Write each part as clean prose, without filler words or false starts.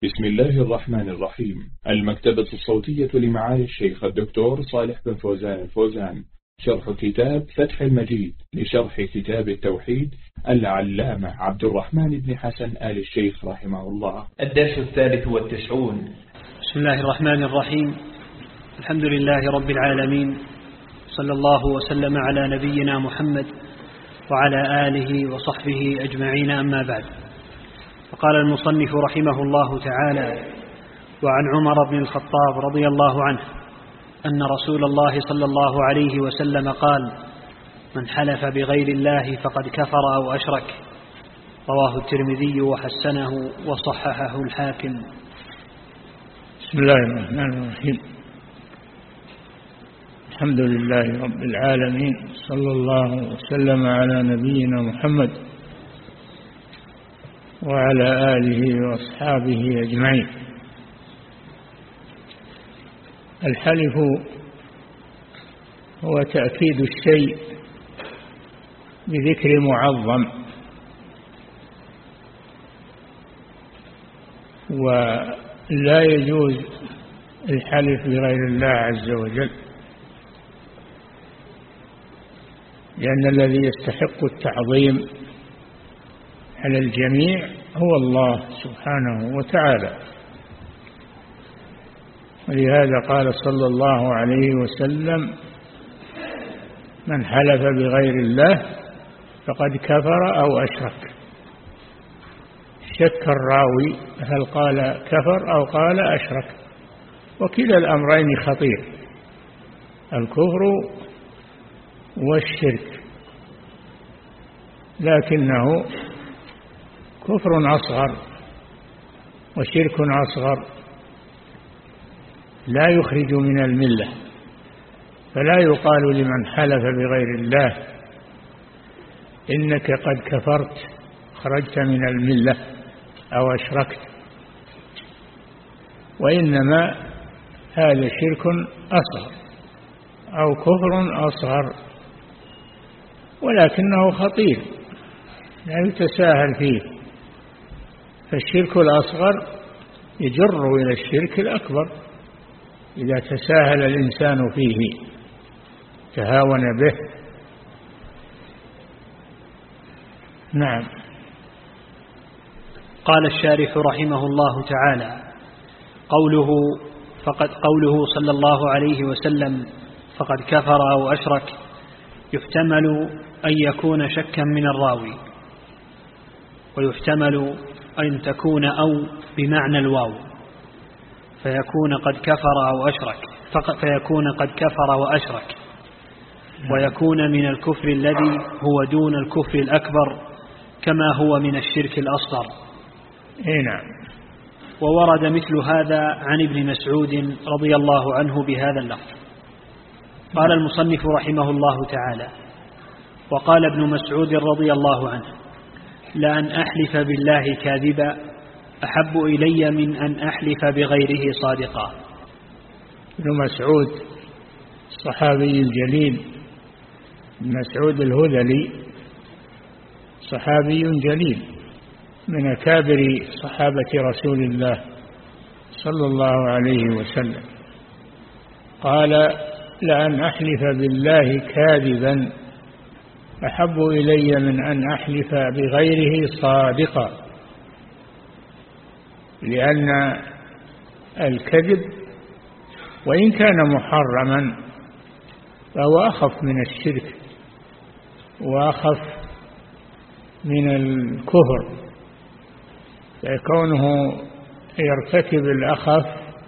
بسم الله الرحمن الرحيم. المكتبة الصوتية لمعالي الشيخ الدكتور صالح بن فوزان الفوزان، شرح كتاب فتح المجيد لشرح كتاب التوحيد العلامة عبد الرحمن بن حسن آل الشيخ رحمه الله. الدرس 93. بسم الله الرحمن الرحيم. الحمد لله رب العالمين، صلى الله وسلم على نبينا محمد وعلى آله وصحبه أجمعين، أما بعد. فقال المصنف رحمه الله تعالى: وعن عمر بن الخطاب رضي الله عنه أن رسول الله صلى الله عليه وسلم قال: من حلف بغير الله فقد كفر أو أشرك. رواه الترمذي وحسنه وصححه الحاكم. بسم الله الرحمن الرحيم. الحمد لله رب العالمين، صلى الله وسلم على نبينا محمد وعلى آله وأصحابه أجمعين. الحلف هو تأكيد الشيء بذكر معظم، ولا يجوز الحلف بغير الله عز وجل، لأن الذي يستحق التعظيم على الجميع هو الله سبحانه وتعالى. ولهذا قال صلى الله عليه وسلم: من حلف بغير الله فقد كفر أو أشرك. شك الراوي هل قال كفر أو قال أشرك، وكلا الأمرين خطير، الكفر والشرك، لكنه كفر أصغر وشرك أصغر لا يخرج من الملة، فلا يقال لمن حلف بغير الله إنك قد كفرت، خرجت من الملة أو أشركت، وإنما هذا شرك أصغر أو كفر أصغر، ولكنه خطير لا يتساهل فيه. فالشرك الأصغر يجر إلى الشرك الأكبر إذا تساهل الإنسان فيه، تهاون به. نعم. قال الشارح رحمه الله تعالى: قوله صلى الله عليه وسلم فقد كفر أو أشرك، يحتمل أن يكون شكا من الراوي، ويحتمل أن تكون أو بمعنى الواو، فيكون قد كفر وأشرك، ويكون من الكفر الذي هو دون الكفر الأكبر، كما هو من الشرك الأصغر. نعم. وورد مثل هذا عن ابن مسعود رضي الله عنه بهذا اللفظ. قال المصنف رحمه الله تعالى: وقال ابن مسعود رضي الله عنه: لأن أحلف بالله كاذبا أحب إلي من أن أحلف بغيره صادقا. ابن مسعود الصحابي الجليل، ابن مسعود الهذلي صحابي جليل من أكابر صحابة رسول الله صلى الله عليه وسلم، قال: لأن أحلف بالله كاذبا أحب إلي من أن أحلف بغيره صادقا، لأن الكذب وإن كان محرما فهو أخف من الشرك وأخف من الكفر، فكونه يرتكب الأخف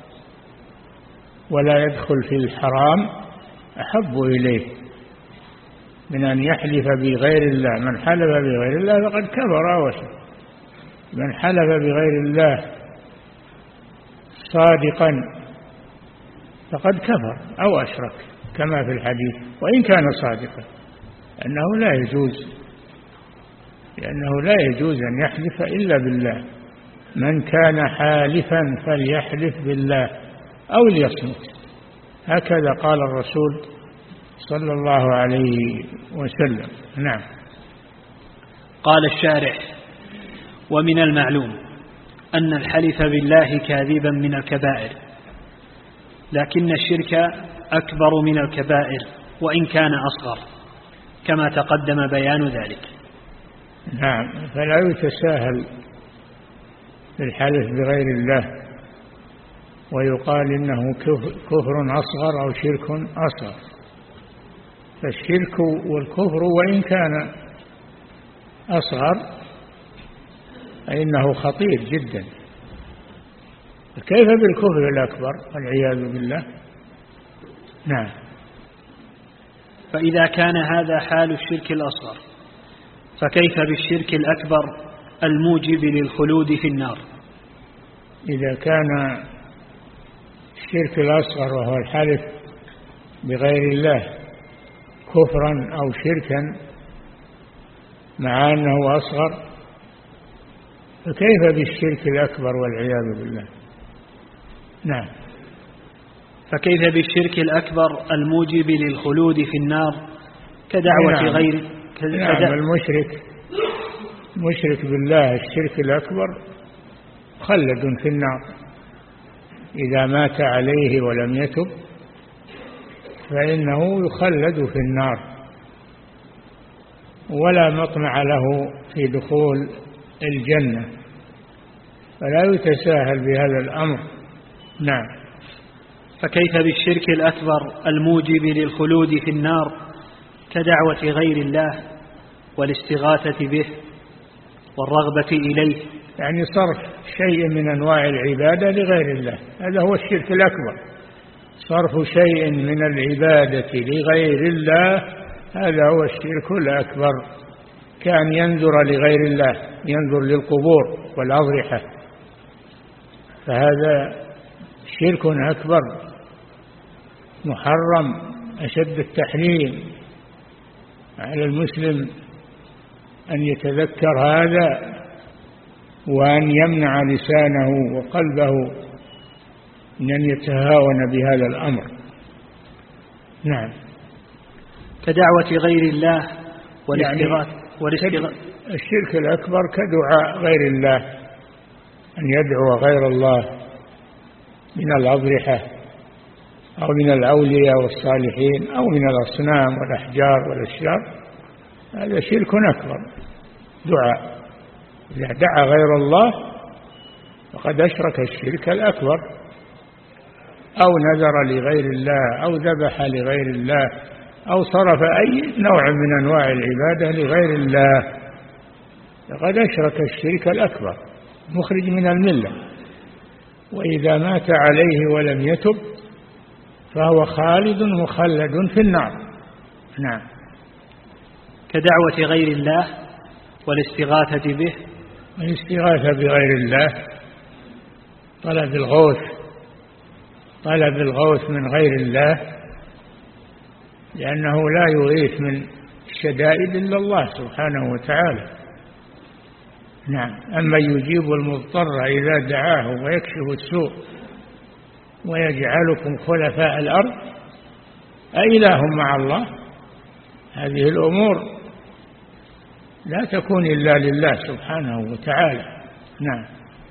ولا يدخل في الحرام أحب إليه من أن يحلف بغير الله. من حلف بغير الله فقد كفر أو أشرك. من حلف بغير الله صادقا فقد كفر أو أشرك، كما في الحديث، وإن كان صادقا، لأنه لا يجوز أن يحلف إلا بالله. من كان حالفا فليحلف بالله أو ليصمت، هكذا قال الرسول صلى الله عليه وسلم. نعم. قال الشارح: ومن المعلوم أن الحلف بالله كاذبا من الكبائر، لكن الشرك أكبر من الكبائر وإن كان أصغر، كما تقدم بيان ذلك. نعم، فلا يتساهل بالحلف بغير الله ويقال إنه كفر أصغر أو شرك أصغر. فالشرك والكفر وإن كان أصغر فإنه خطير جدا، كيف بالكفر الأكبر والعياذ بالله. نعم. فإذا كان هذا حال الشرك الأصغر فكيف بالشرك الأكبر الموجب للخلود في النار؟ إذا كان الشرك الأصغر وهو الحلف بغير الله كفرا أو شركا مع أنه أصغر، فكيف بالشرك الأكبر والعياذ بالله. نعم. فكيف بالشرك الأكبر الموجب للخلود في النار كدعوة نعم. غير نعم. المشرك بالله الشرك الأكبر خلد في النار إذا مات عليه ولم يتب، فإنه يخلد في النار ولا مطمع له في دخول الجنة، فلا يتساهل بهذا الأمر. نعم. فكيف بالشرك الأكبر الموجب للخلود في النار كدعوة غير الله والاستغاثة به والرغبة إليه؟ يعني صرف شيء من أنواع العبادة لغير الله، هذا هو الشرك الأكبر. صرف شيء من العبادة لغير الله هذا هو الشرك الأكبر، كان ينذر لغير الله، ينذر للقبور والأضرحة، فهذا شرك أكبر محرم أشد التحريم. على المسلم أن يتذكر هذا وأن يمنع لسانه وقلبه من أن يتهاون بهذا الأمر. نعم. كدعوة غير الله الشرك الأكبر كدعاء غير الله، أن يدعو غير الله من الأضرحة أو من الأولياء والصالحين أو من الأصنام والأحجار والأشجار، هذا شرك أكبر دعاء. إذا دعا غير الله فقد أشرك الشرك الأكبر، أو نذر لغير الله أو ذبح لغير الله أو صرف أي نوع من أنواع العبادة لغير الله، فقد أشرك الشرك الأكبر مخرج من الملة، وإذا مات عليه ولم يتب فهو خالد مخلد في النار. نعم. كدعوة غير الله والاستغاثة به. الاستغاثة بغير الله طلب الغوث من غير الله، لأنه لا يغيث من الشدائد إلا الله سبحانه وتعالى. نعم. أما يجيب المضطر إذا دعاه ويكشف السوء ويجعلكم خلفاء الأرض أإله مع الله، هذه الأمور لا تكون إلا لله سبحانه وتعالى. نعم.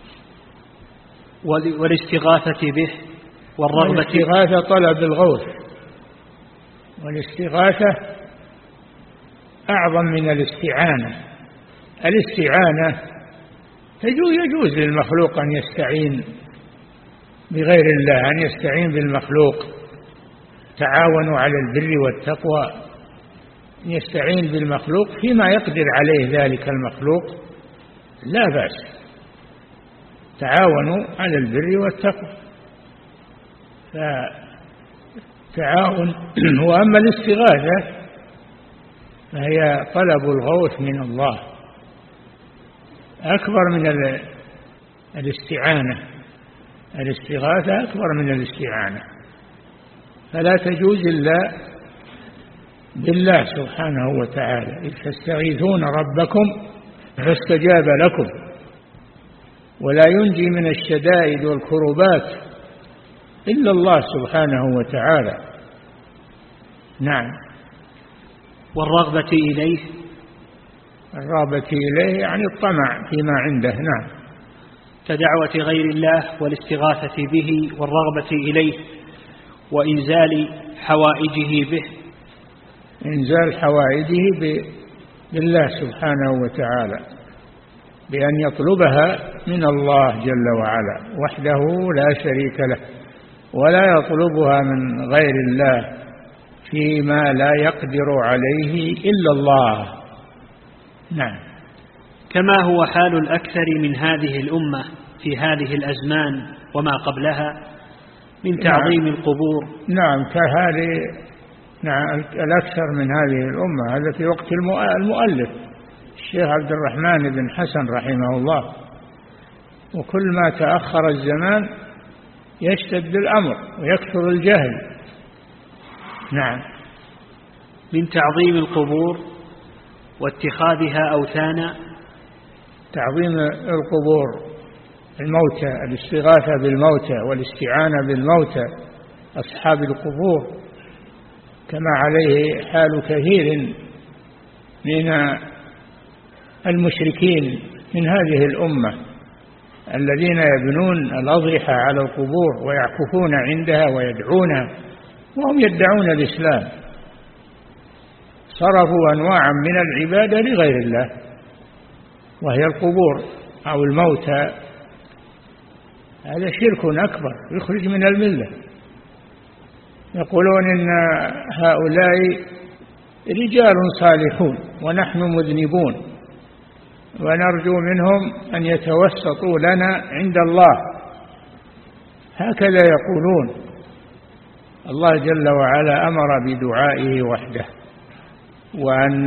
والاستغاثة به والرغبة. الاستغاثة طلب الغوث، والاستغاثة أعظم من الاستعانة. الاستعانة يجوز للمخلوق أن يستعين بغير الله، أن يستعين بالمخلوق، تعاونوا على البر والتقوى، يستعين بالمخلوق فيما يقدر عليه ذلك المخلوق لا بأس، تعاونوا على البر والتقوى، فتعاون. وأما الاستغاثة فهي طلب الغوث من الله، أكبر من الاستعانة. الاستغاثة أكبر من الاستعانة، فلا تجوز إلا بالله سبحانه وتعالى. إذ تستغيثون ربكم فاستجاب لكم، ولا ينجي من الشدائد والكربات إلا الله سبحانه وتعالى. نعم. والرغبة إليه. الرغبة إليه يعني الطمع فيما عنده. نعم. كدعوة غير الله والاستغاثة به والرغبة إليه وإنزال حوائجه به. إنزال حوائجه بالله سبحانه وتعالى، بأن يطلبها من الله جل وعلا وحده لا شريك له، ولا يطلبها من غير الله فيما لا يقدر عليه إلا الله. نعم. كما هو حال الأكثر من هذه الأمة في هذه الأزمان وما قبلها من تعظيم القبور. نعم، كهذه. نعم، الأكثر من هذه الأمة هذا في وقت المؤلف الشيخ عبد الرحمن بن حسن رحمه الله، وكل ما تأخر الزمان يشتد الأمر ويكثر الجهل. نعم. من تعظيم القبور واتخاذها أوثانا. تعظيم القبور، الموتى، الاستغاثة بالموتى والاستعانة بالموتى أصحاب القبور، كما عليه حال كثير من المشركين من هذه الأمة الذين يبنون الأضرحة على القبور ويعكفون عندها ويدعونها وهم يدعون الإسلام، صرفوا أنواعا من العبادة لغير الله وهي القبور أو الموتى. هذا شرك أكبر يخرج من الملة. يقولون إن هؤلاء رجال صالحون ونحن مذنبون ونرجو منهم أن يتوسطوا لنا عند الله، هكذا يقولون. الله جل وعلا أمر بدعائه وحده، وأن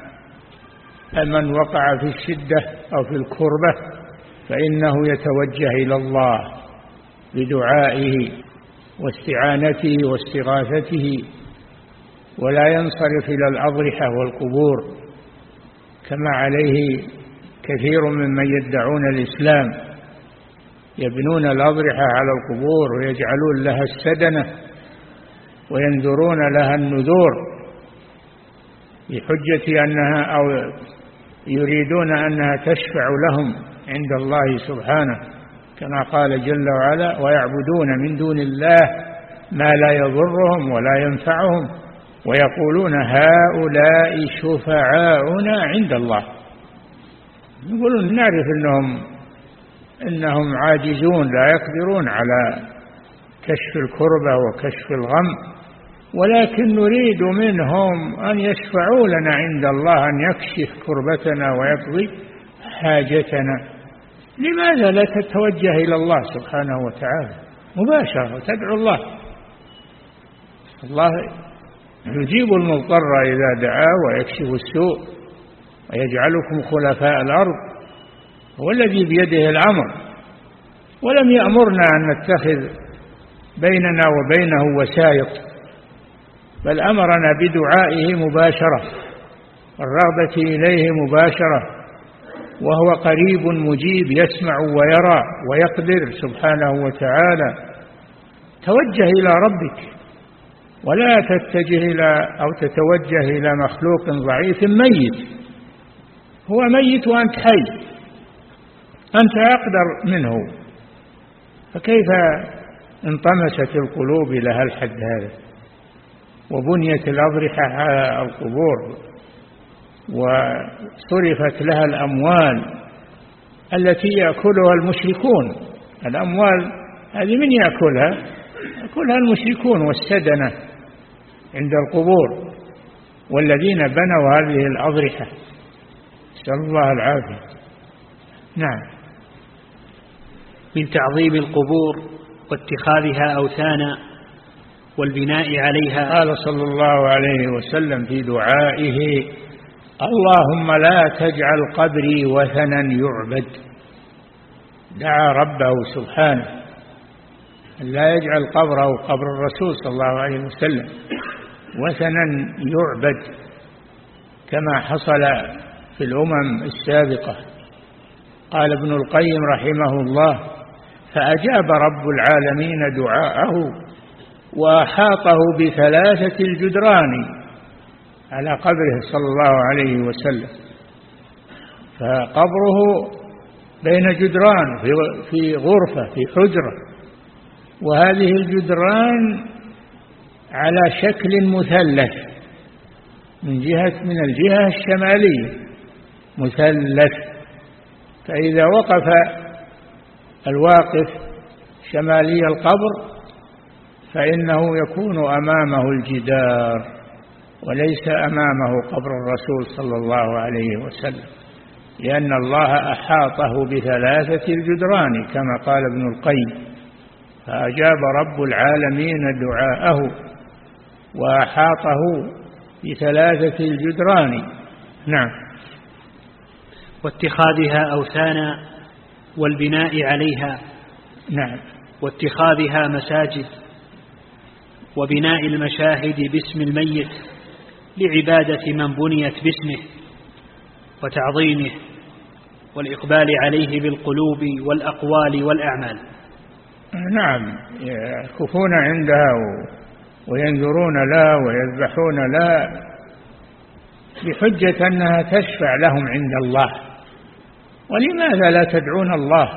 من وقع في الشدة أو في الكربة فإنه يتوجه إلى الله بدعائه واستعانته واستغاثته، ولا ينصرف إلى الأضرحة والقبور كما عليه كثير ممن يدعون الإسلام، يبنون الأضرحة على القبور ويجعلون لها السدنة وينذرون لها النذور بحجة أنها أو يريدون أنها تشفع لهم عند الله سبحانه، كما قال جل وعلا: ويعبدون من دون الله ما لا يضرهم ولا ينفعهم ويقولون هؤلاء شفعاؤنا عند الله. يقولون نعرف إنهم عاجزون لا يقدرون على كشف الكربة وكشف الغم، ولكن نريد منهم أن يشفعوا لنا عند الله، أن يكشف كربتنا ويقضي حاجتنا. لماذا لا تتوجه إلى الله سبحانه وتعالى مباشرة وتدعو الله؟ الله يجيب المضطر إذا دعاه ويكشف السوء ويجعلكم خلفاء الأرض، هو الذي بيده الأمر، ولم يأمرنا أن نتخذ بيننا وبينه وسائط، بل أمرنا بدعائه مباشرة والرغبة إليه مباشرة، وهو قريب مجيب يسمع ويرى ويقدر سبحانه وتعالى. توجه إلى ربك ولا تتوجه إلى مخلوق ضعيف ميت، هو ميت وأنت حي، أنت أقدر منه، فكيف انطمست القلوب إلى هالحد هذا وبنيت الأضرحة على القبور وصرفت لها الأموال التي يأكلها المشركون؟ الأموال هذه من يأكلها المشركون والسدنة عند القبور والذين بنوا هذه الأضرحة، نسأل الله العافية. نعم. من تعظيم القبور واتخاذها أوثانا والبناء عليها. قال صلى الله عليه وسلم في دعائه: اللهم لا تجعل قبري وثنا يعبد. دعا ربه سبحانه لا يجعل قبره قبر الرسول صلى الله عليه وسلم وثنا يعبد كما حصل في الأمم السابقة. قال ابن القيم رحمه الله: فأجاب رب العالمين دعاءه وأحاطه ب3 الجدران على قبره صلى الله عليه وسلم، فقبره بين جدران في غرفة في حجرة، وهذه الجدران على شكل مثلث من الجهة الشمالية مثلث، فإذا وقف الواقف شمالي القبر فإنه يكون أمامه الجدار وليس أمامه قبر الرسول صلى الله عليه وسلم، لأن الله أحاطه بثلاثة الجدران كما قال ابن القيم، فأجاب رب العالمين دعاءه وأحاطه بثلاثة الجدران. نعم. واتخاذها أوثانا والبناء عليها. نعم. واتخاذها مساجد وبناء المشاهد باسم الميت لعبادة من بنيت باسمه وتعظيمه والإقبال عليه بالقلوب والأقوال والأعمال. نعم، يكفون عندها وينذرون لا ويذبحون لا بحجة أنها تشفع لهم عند الله. ولماذا لا تدعون الله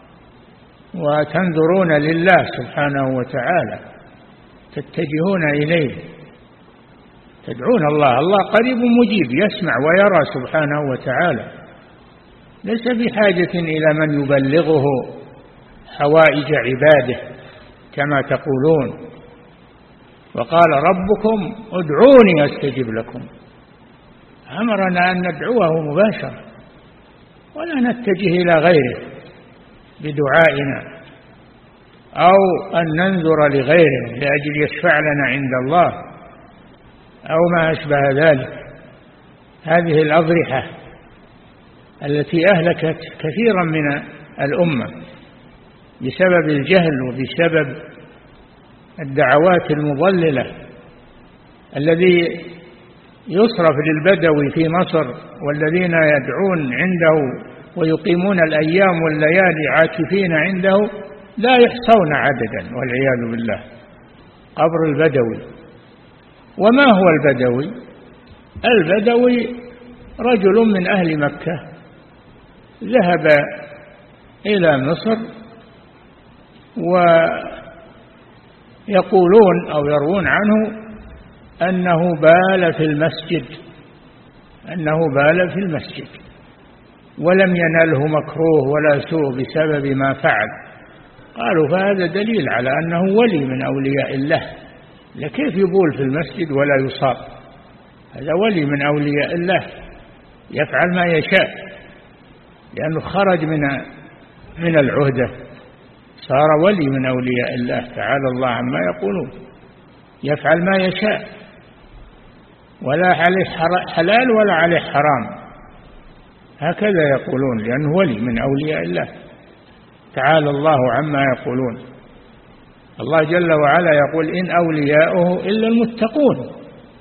وتنذرون لله سبحانه وتعالى، تتجهون إليه، تدعون الله؟ الله قريب مجيب، يسمع ويرى سبحانه وتعالى، ليس بحاجة إلى من يبلغه حوائج عباده كما تقولون. وقال ربكم ادعوني أستجب لكم، أمرنا أن ندعوه مباشرة ولا نتجه إلى غيره بدعائنا أو أن ننذر لغيره لأجل يشفع لنا عند الله أو ما أشبه ذلك. هذه الأضرحة التي أهلكت كثيرا من الأمة بسبب الجهل وبسبب الدعوات المضللة، الذي يصرف للبدوي في مصر والذين يدعون عنده ويقيمون الأيام والليالي عاكفين عنده لا يحصون عددا والعياذ بالله. قبر البدوي. وما هو البدوي؟ البدوي رجل من أهل مكة ذهب إلى مصر ويقولون أو يروون عنه أنه بال في المسجد ولم ينله مكروه ولا سوء بسبب ما فعل. قالوا فهذا دليل على أنه ولي من أولياء الله، لكيف يبول في المسجد ولا يصاب؟ هذا ولي من أولياء الله يفعل ما يشاء لأنه خرج من العهدة، صار ولي من أولياء الله تعالى الله عما يقولون، يفعل ما يشاء ولا عليه حلال ولا عليه حرام، هكذا يقولون لأنه ولي من أولياء الله تعالى الله عما يقولون. الله جل وعلا يقول إن أولياؤه إلا المتقون.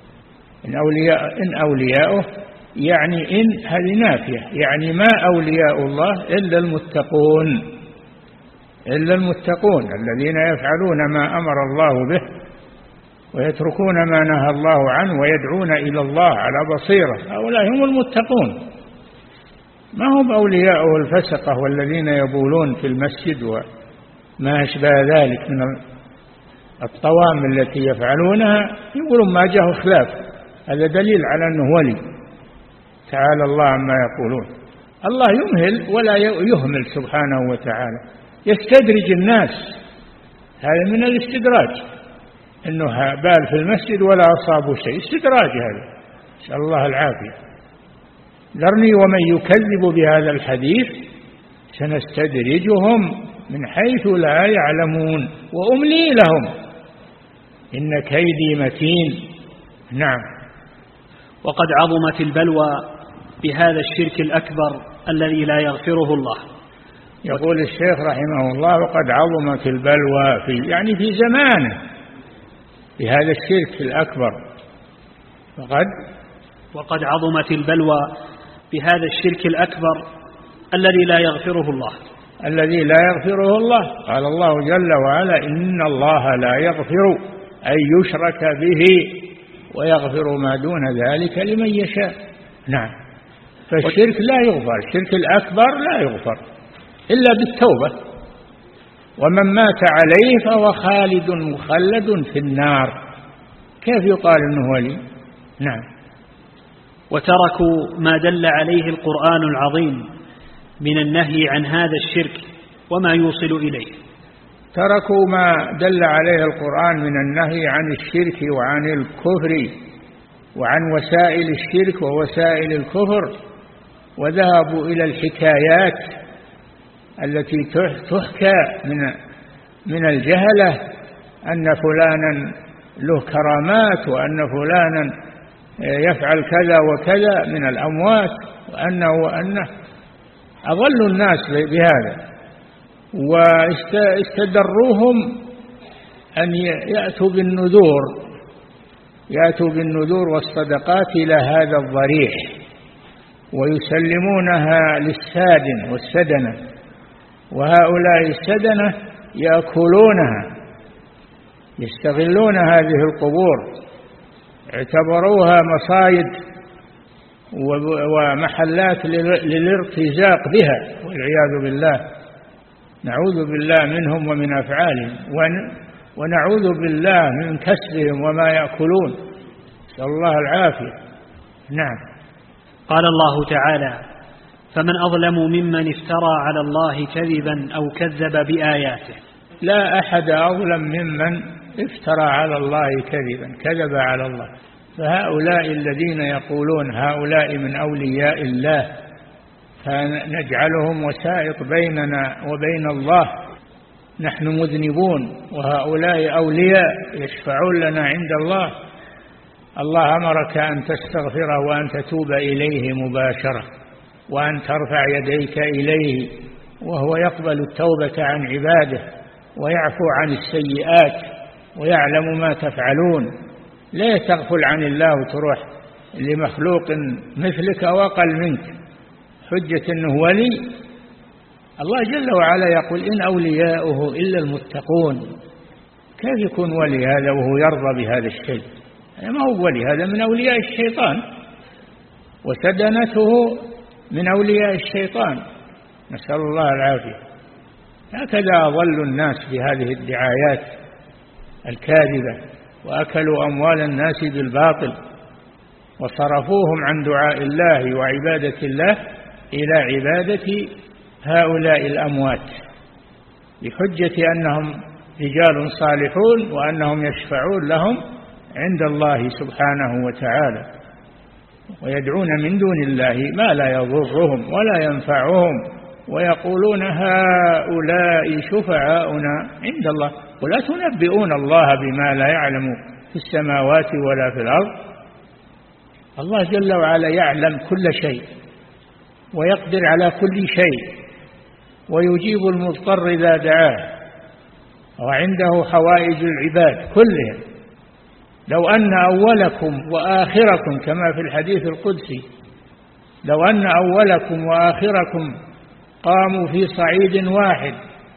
إن أولياؤه يعني إن هذه نافية، يعني ما أولياء الله إلا المتقون، إلا المتقون الذين يفعلون ما أمر الله به ويتركون ما نهى الله عنه ويدعون إلى الله على بصيرة، هؤلاء هم المتقون، ما هم أولياؤه الفسقة والذين يبولون في المسجد وما أشبه ذلك من الطوام التي يفعلونها، يقولون ما جاءه خلاف. هذا دليل على أنه ولي تعالى الله عما يقولون. الله يمهل ولا يهمل سبحانه وتعالى، يستدرج الناس، هذا من الاستدراج، أنه بال في المسجد ولا أصابه شيء، استدراج هذا، نسأل الله العافية. ذرني ومن يكذب بهذا الحديث سنستدرجهم من حيث لا يعلمون وأملي لهم إن كيدي متين. نعم. وقد عظمت البلوى بهذا الشرك الأكبر الذي لا يغفره الله. يقول الشيخ رحمه الله وقد عظمت البلوى في زمانه بهذا الشرك الأكبر. وقد عظمت البلوى بهذا الشرك الأكبر الذي لا يغفره الله. الذي لا يغفره الله. قال الله جل وعلا إن الله لا يغفر أن يشرك به ويغفر ما دون ذلك لمن يشاء. نعم. فالشرك لا يغفر، الشرك الأكبر لا يغفر، إلا بالتوبة. ومن مات عليه فهو خالد مخلد في النار. كيف يقال إنه ولي؟ نعم. وتركوا ما دل عليه القرآن العظيم من النهي عن هذا الشرك وما يوصل إليه. تركوا ما دل عليه القرآن من النهي عن الشرك وعن الكفر وعن وسائل الشرك ووسائل الكفر، وذهبوا إلى الحكايات التي تحكى من الجهلة أن فلانا له كرامات، وأن فلانا يفعل كذا وكذا من الأموات، وأنه أضلوا الناس بهذا، واستدروهم أن يأتوا بالنذور والصدقات إلى هذا الضريح، ويسلمونها للسادن والسدنة، وهؤلاء السدنة يأكلونها، يستغلون هذه القبور، اعتبروها مصايد ومحلات للارتزاق بها، والعياذ بالله. نعوذ بالله منهم ومن أفعالهم، ونعوذ بالله من كسبهم وما يأكلون، نسأل الله العافية. نعم. قال الله تعالى: فمن أظلم ممن افترى على الله كذبا أو كذب بآياته. لا أحد أظلم ممن افترى على الله كذبا، كذب على الله. فهؤلاء الذين يقولون هؤلاء من أولياء الله فنجعلهم وسائط بيننا وبين الله، نحن مذنبون وهؤلاء أولياء يشفعون لنا عند الله. الله أمرك أن تستغفره وأن تتوب إليه مباشرة، وأن ترفع يديك إليه، وهو يقبل التوبة عن عباده ويعفو عن السيئات ويعلم ما تفعلون. لا تغفل عن الله وتروح لمخلوق مثلك أو أقل منك حجة أنه ولي. الله جل وعلا يقول: إن أولياؤه إلا المتقون. كيف يكون ولي هذا وهو يرضى بهذا الشيء؟ ما هو ولي، هذا من أولياء الشيطان، وسدنته من أولياء الشيطان، نسأل الله العافية. هكذا أضلوا الناس بهذه الدعايات الكاذبة، وأكلوا أموال الناس بالباطل، وصرفوهم عن دعاء الله وعبادة الله إلى عبادة هؤلاء الأموات، بحجة أنهم رجال صالحون وأنهم يشفعون لهم عند الله سبحانه وتعالى، ويدعون من دون الله ما لا يضرهم ولا ينفعهم، ويقولون هؤلاء شفعاؤنا عند الله. قل أتنبئون الله بما لا يعلم في السماوات ولا في الأرض؟ الله جل وعلا يعلم كل شيء ويقدر على كل شيء، ويجيب المضطر إذا دعاه، وعنده حوائج العباد كلهم. لو أن أولكم وآخركم، كما في الحديث القدسي، لو أن أولكم وآخركم قاموا في صعيد واحد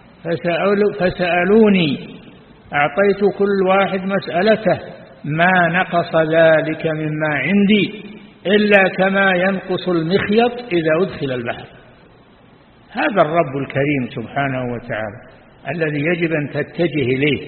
فسألوني أعطيت كل واحد مسألته ما نقص ذلك مما عندي إلا كما ينقص المخيط إذا أدخل البحر. هذا الرب الكريم سبحانه وتعالى الذي يجب أن تتجه إليه،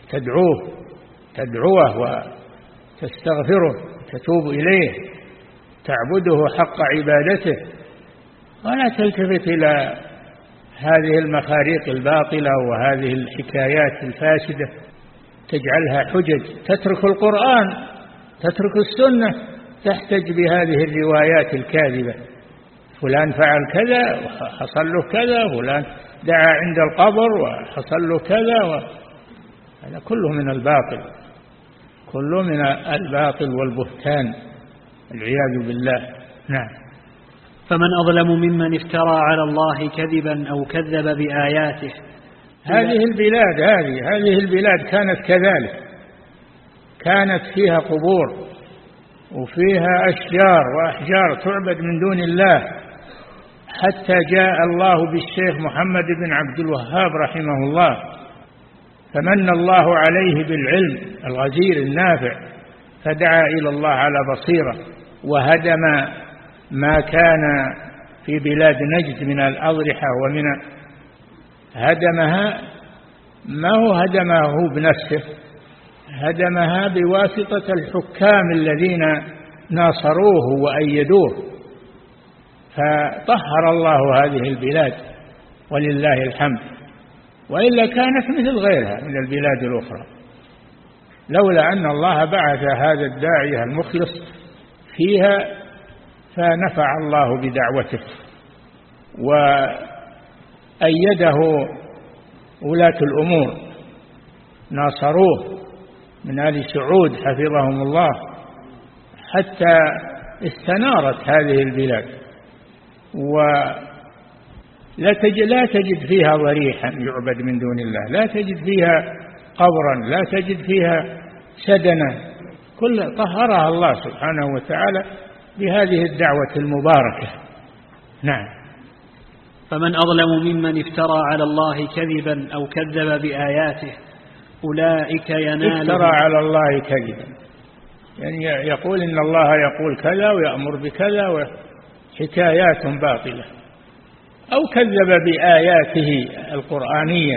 تدعوه وتستغفره وتتوب إليه، تعبده حق عبادته، ولا تلتفت إلى هذه المخاريق الباطلة وهذه الحكايات الفاسدة تجعلها حجج. تترك القرآن، تترك السنة، تحتج بهذه الروايات الكاذبة. فلان فعل كذا وحصل له كذا، فلان دعا عند القبر وحصل له كذا، هذا كله من الباطل، كله من الباطل والبهتان، العياذ بالله. نعم. فمن أظلم ممن افترى على الله كذبا أو كذب بآياته. هذه البلاد كانت كذلك، كانت فيها قبور وفيها أشجار وأحجار تعبد من دون الله، حتى جاء الله بالشيخ محمد بن عبد الوهاب رحمه الله، فمن الله عليه بالعلم الغزير النافع، فدعا إلى الله على بصيرة، وهدم ما كان في بلاد نجد من الأضرحة ومن هدمها ما هو هدمه بنفسه، هدمها بواسطة الحكام الذين ناصروه وأيدوه، فطهر الله هذه البلاد ولله الحمد، وإلا كانت مثل غيرها من البلاد الأخرى، لولا أن الله بعث هذا الداعية المخلص فيها فنفع الله بدعوته وأيده ولاة الأمور ناصروه من آل سعود حفظهم الله حتى استنارت هذه البلاد، ولا تجد فيها ضريحا يعبد من دون الله، لا تجد فيها قبرا، لا تجد فيها سدنا، كل طهرها الله سبحانه وتعالى بهذه الدعوة المباركة. نعم. فمن أظلم ممن افترى على الله كذبا أو كذب بآياته أولئك ينالهم. افترى على الله كذبا يعني يقول إن الله يقول كذا ويأمر بكذا وحكايات باطلة، أو كذب بآياته القرآنية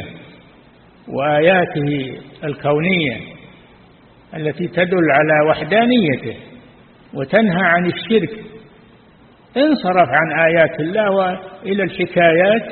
وآياته الكونية التي تدل على وحدانيته وتنهى عن الشرك، انصرف عن آيات الله وإلى الحكايات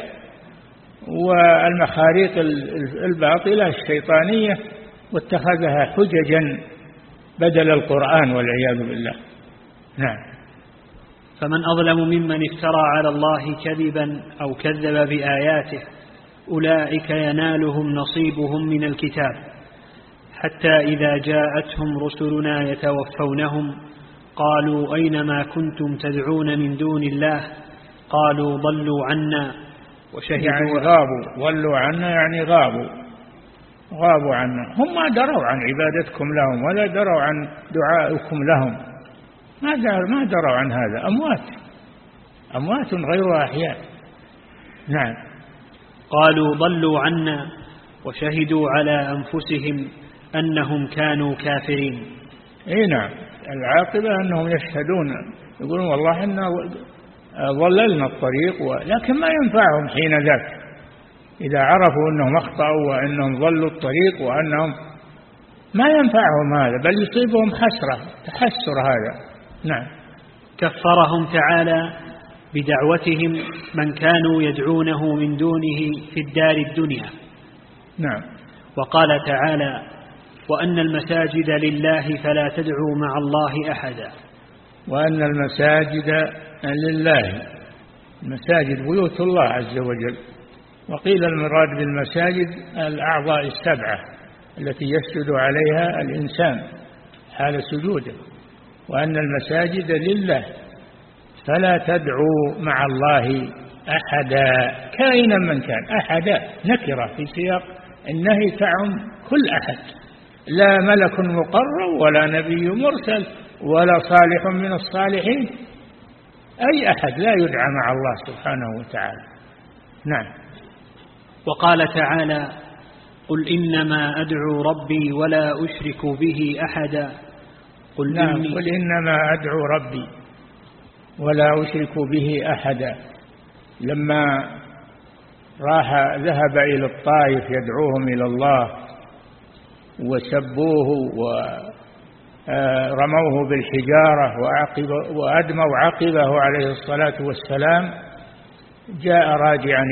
والمخاريق الباطلة الشيطانية واتخذها حججا بدل القرآن والعياذ بالله. نعم. فمن أظلم ممن افترى على الله كذبا أو كذب بآياته أولئك ينالهم نصيبهم من الكتاب حتى إذا جاءتهم رسلنا يتوفونهم قالوا أينما كنتم تدعون من دون الله قالوا ضلوا عنا وشهدوا يعني غابوا، ضلوا عنا يعني غابوا عنا، هم ما دروا عن عبادتكم لهم ولا دروا عن دعائكم لهم، ما دروا عن هذا، أموات غير أحياء. نعم. قالوا ضلوا عنا وشهدوا على أنفسهم أنهم كانوا كافرين. نعم، العاقبة أنهم يشهدون يقولون والله إنا ضللنا الطريق، لكن ما ينفعهم حين ذاك إذا عرفوا أنهم أخطأوا وأنهم ضلوا الطريق وأنهم ما ينفعهم هذا، بل يصيبهم تحسر هذا. نعم. كفرهم تعالى بدعوتهم من كانوا يدعونه من دونه في الدار الدنيا. نعم. وقال تعالى وأن المساجد لله فلا تدعوا مع الله أحدا. وأن المساجد لله، المساجد بيوت الله عز وجل، وقيل المراد بالمساجد الأعضاء السبعة التي يسجد عليها الإنسان حال سجوده، وأن المساجد لله فلا تدعوا مع الله أحدا كائنا من كان. أحدا نكرة في سياق النهي تعم كل أحد، لا ملك مقرب ولا نبي مرسل ولا صالح من الصالحين، أي أحد لا يدعى مع الله سبحانه وتعالى. نعم. وقال تعالى قل إنما أدعو ربي ولا أشرك به أحدا. قل إنما أدعو ربي ولا أشرك به أحدا. لما ذهب إلى الطائف يدعوهم إلى الله وسبوه ورموه بالحجارة وأدموا عقبه عليه الصلاة والسلام، جاء راجعا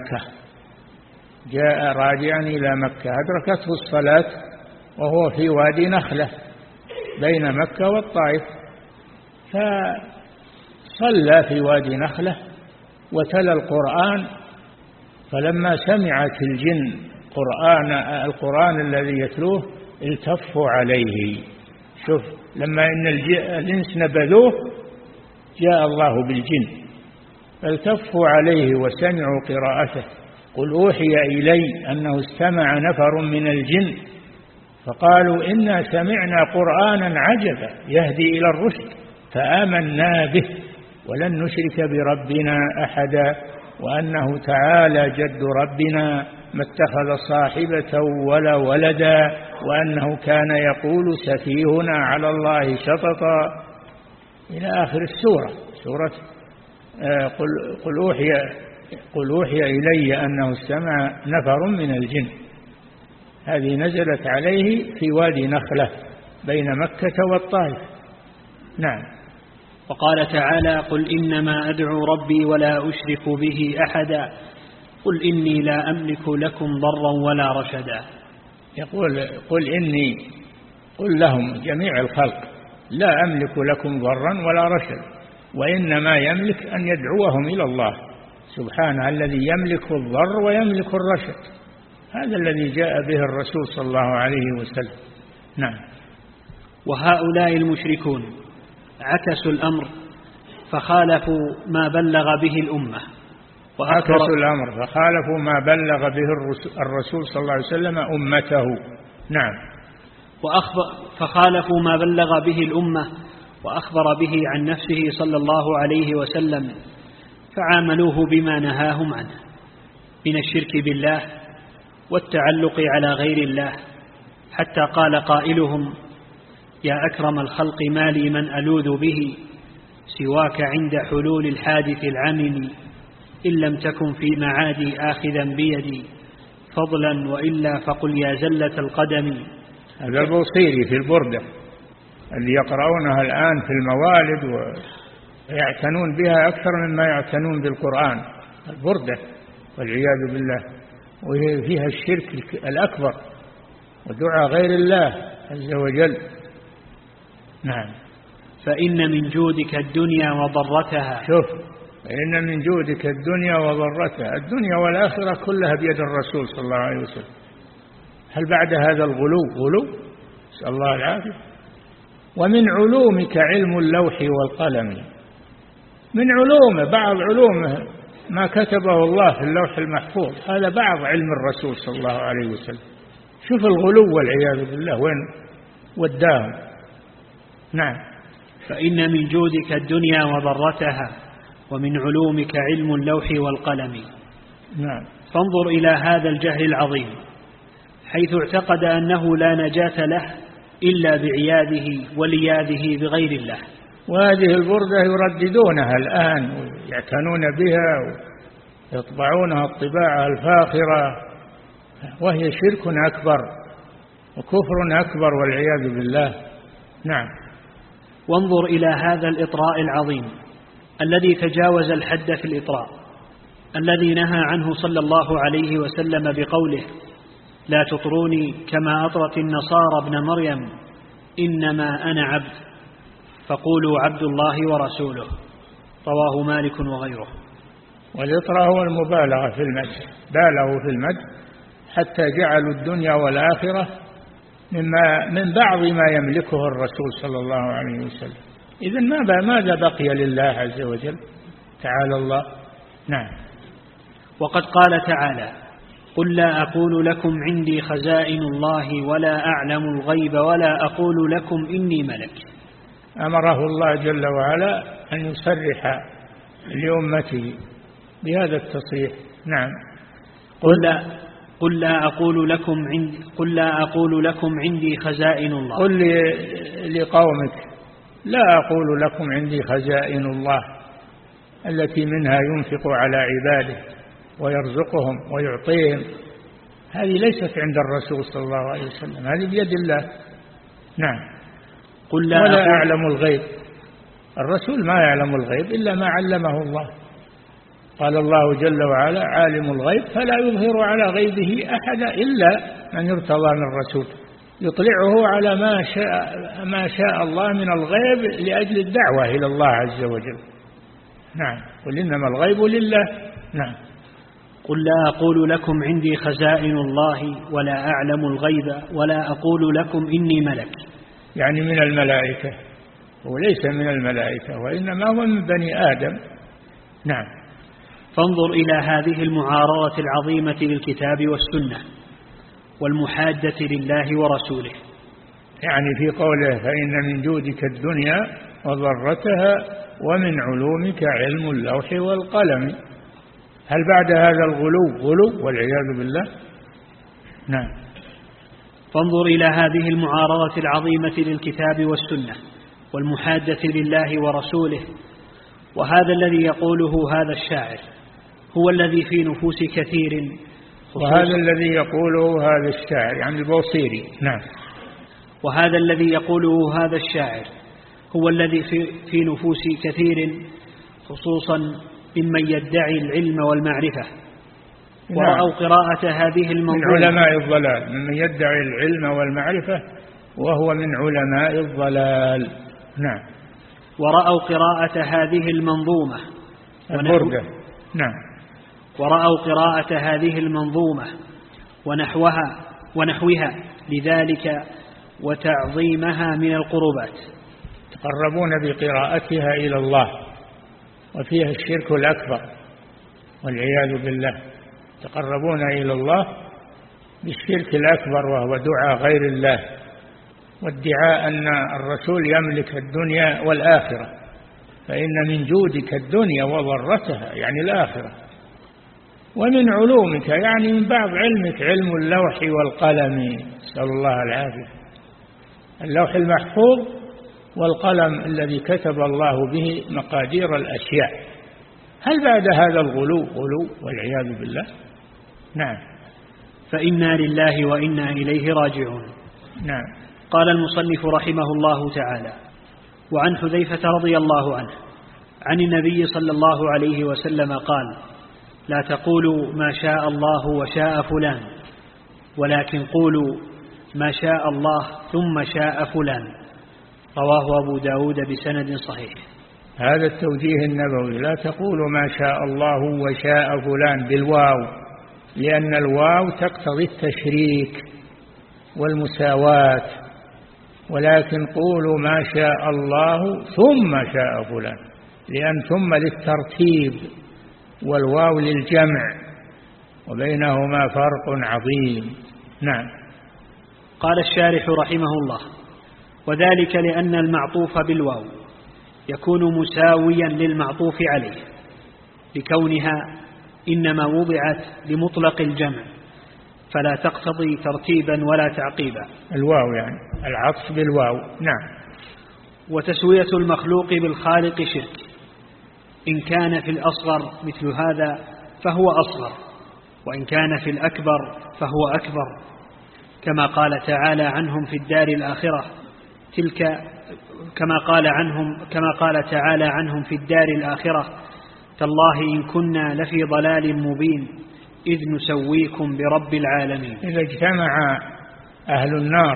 إلى مكة أدركته الصلاة وهو في وادي نخلة بين مكة والطائف، فصلى في وادي نخلة وتلا القرآن، فلما سمعت الجن القرآن الذي يتلوه التفوا عليه. شوف، لما إن الإنس نبذوه جاء الله بالجن فالتفوا عليه وسمعوا قراءته. قل أوحي إلي أنه استمع نفر من الجن فقالوا إنا سمعنا قرآنا عجبا يهدي إلى الرشد فآمنا به ولن نشرك بربنا أحدا وأنه تعالى جد ربنا ما اتخذ صاحبة ولا ولدا وأنه كان يقول سفيهنا على الله شططا إلى آخر السورة. سورة قل أوحي قل أوحي إلي أنه استمع نفر من الجن. هذه نزلت عليه في وادي نخلة بين مكة والطائف. نعم. وقال تعالى قل إنما أدعو ربي ولا أشرك به أحدا قل إني لا أملك لكم ضرا ولا رشدا. يقول قل لهم جميع الخلق لا أملك لكم ضرا ولا رشدا، وإنما يملك أن يدعوهم إلى الله سبحانه الذي يملك الضر ويملك الرشد. هذا الذي جاء به الرسول صلى الله عليه وسلم. نعم. وهؤلاء المشركون عكسوا الأمر فخالفوا ما بلغ به الأمة، عكسوا الأمر فخالفوا ما بلغ به الرسول صلى الله عليه وسلم أمته. نعم. فخالفوا ما بلغ به الأمة وأخبر به عن نفسه صلى الله عليه وسلم، فعاملوه بما نهاهم عنه من الشرك بالله والتعلق على غير الله، حتى قال قائلهم يا أكرم الخلق ما لي من ألوذ به سواك عند حلول الحادث العمم، إن لم تكن في معادي آخذا بيدي فضلا وإلا فقل يا زلة القدم. هذا البوصيري في البردة اللي يقرؤونها الآن في الموالد ويعتنون بها أكثر مما يعتنون بالقرآن. البردة والعياذ بالله، وهي فيها الشرك الأكبر ودعاء غير الله عز وجل. نعم. فإن من جودك الدنيا وضرتها. شوف، فإن من جودك الدنيا وضرتها. الدنيا والآخرة كلها بيد الرسول صلى الله عليه وسلم. هل بعد هذا الغلو؟ نسأل الله العافية. ومن علومك علم اللوح والقلم. من علومه، بعض علومه ما كتبه الله في اللوح المحفوظ، هذا بعض علم الرسول صلى الله عليه وسلم. شوف الغلو والعياذ بالله وين وداهم. نعم. فإن من جودك الدنيا وضرتها ومن علومك علم اللوح والقلم. نعم. فانظر إلى هذا الجهل العظيم، حيث اعتقد أنه لا نجاة له إلا بعياذه ولياذه بغير الله. وهذه البردة يرددونها الآن ويعتنون بها ويطبعونها الطباعة الفاخرة، وهي شرك أكبر وكفر أكبر والعياذ بالله. نعم. وانظر إلى هذا الإطراء العظيم الذي تجاوز الحد في الإطراء، الذي نهى عنه صلى الله عليه وسلم بقوله لا تطروني كما أطرت النصارى ابن مريم إنما أنا عبد فقولوا عبد الله ورسوله. رواه مالك وغيره. والإطراء هو المبالغة في المدح، بالغوا في المدح حتى جعلوا الدنيا والآخرة من بعض ما يملكه الرسول صلى الله عليه وسلم. إذن ماذا بقي لله عز وجل؟ تعالى الله. نعم. وقد قال تعالى قل لا أقول لكم عندي خزائن الله ولا أعلم الغيب ولا أقول لكم إني ملك. أمره الله جل وعلا أن يصرح لأمته بهذا التصريح. نعم. قل لا أقول لكم عندي خزائن الله. قل لقومك لا أقول لكم عندي خزائن الله التي منها ينفق على عباده ويرزقهم ويعطيهم. هذه ليست عند الرسول صلى الله عليه وسلم، هذه بيد الله. نعم. ولا أعلم الغيب. الرسول ما يعلم الغيب إلا ما علمه الله. قال الله جل وعلا عالم الغيب فلا يظهر على غيبه أحدا إلا من ارتضى من الرسول، يطلعه على ما شاء الله من الغيب لأجل الدعوة إلى الله عز وجل. نعم. قل إنما الغيب لله. نعم. قل لا أقول لكم عندي خزائن الله ولا أعلم الغيب ولا أقول لكم إني ملك، يعني من الملائكة، وليس من الملائكة وإنما هو من بني آدم. نعم. فانظر إلى هذه المعارضة العظيمة للكتاب والسنة والمحادة لله ورسوله. يعني في قوله فإن من جودك الدنيا وضرتها ومن علومك علم اللوح والقلم. هل بعد هذا الغلو والعياذ بالله؟ نعم. فانظر إلى هذه المعارضة العظيمة للكتاب والسنة والمحادة لله ورسوله. وهذا الذي يقوله هذا الشاعر هو الذي في نفوس كثير. وهذا الذي يقوله هذا الشاعر يعني البوصيري. نعم. وهذا الذي يقوله هذا الشاعر هو الذي في نفوس كثير خصوصا ممن يدعي العلم والمعرفة. ورأوا قراءة هذه المنظومة من علماء الضلال، ممن يدعي العلم والمعرفة وهو من علماء الضلال. نعم. ورأوا قراءة هذه المنظومة البردة. نعم. ورأوا قراءة هذه المنظومة ونحوها لذلك وتعظيمها من القربات. يتقربون بقراءتها إلى الله، وفيها الشرك الأكبر والعياذ بالله. يتقربون إلى الله بالشرك الأكبر وهو دعاء غير الله، وادعاء أن الرسول يملك الدنيا والآخرة، فإن من جودك الدنيا وضرتها يعني الآخرة، ومن علومك يعني من بعض علمك علم اللوح والقلم، نسأل الله العافية. اللوح المحفوظ والقلم الذي كتب الله به مقادير الأشياء. هل بعد هذا الغلو والعياذ بالله؟ نعم. فإنا لله وإنا إليه راجعون. نعم. قال المصنف رحمه الله تعالى: وعن حذيفة رضي الله عنه عن النبي صلى الله عليه وسلم قال: لا تقولوا ما شاء الله وشاء فلان، ولكن قولوا ما شاء الله ثم شاء فلان. رواه أبو داود بسند صحيح. هذا التوجيه النبوي: لا تقولوا ما شاء الله وشاء فلان بالواو، لأن الواو تقتضي التشريك والمساواة، ولكن قولوا ما شاء الله ثم شاء فلان، لأن ثم للترتيب والواو للجمع، وبينهما فرق عظيم. نعم. قال الشارح رحمه الله: وذلك لأن المعطوف بالواو يكون مساويا للمعطوف عليه، لكونها إنما وضعت لمطلق الجمع، فلا تقتضي ترتيبا ولا تعقيبا. الواو يعني العطف بالواو. نعم. وتسوية المخلوق بالخالق شرك، إن كان في الأصغر مثل هذا فهو أصغر، وإن كان في الأكبر فهو أكبر، كما قال تعالى عنهم في الدار الآخرة كما قال تعالى عنهم في الدار الآخرة: تالله إن كنا لفي ضلال مبين إذ نسويكم برب العالمين. إذا اجتمع أهل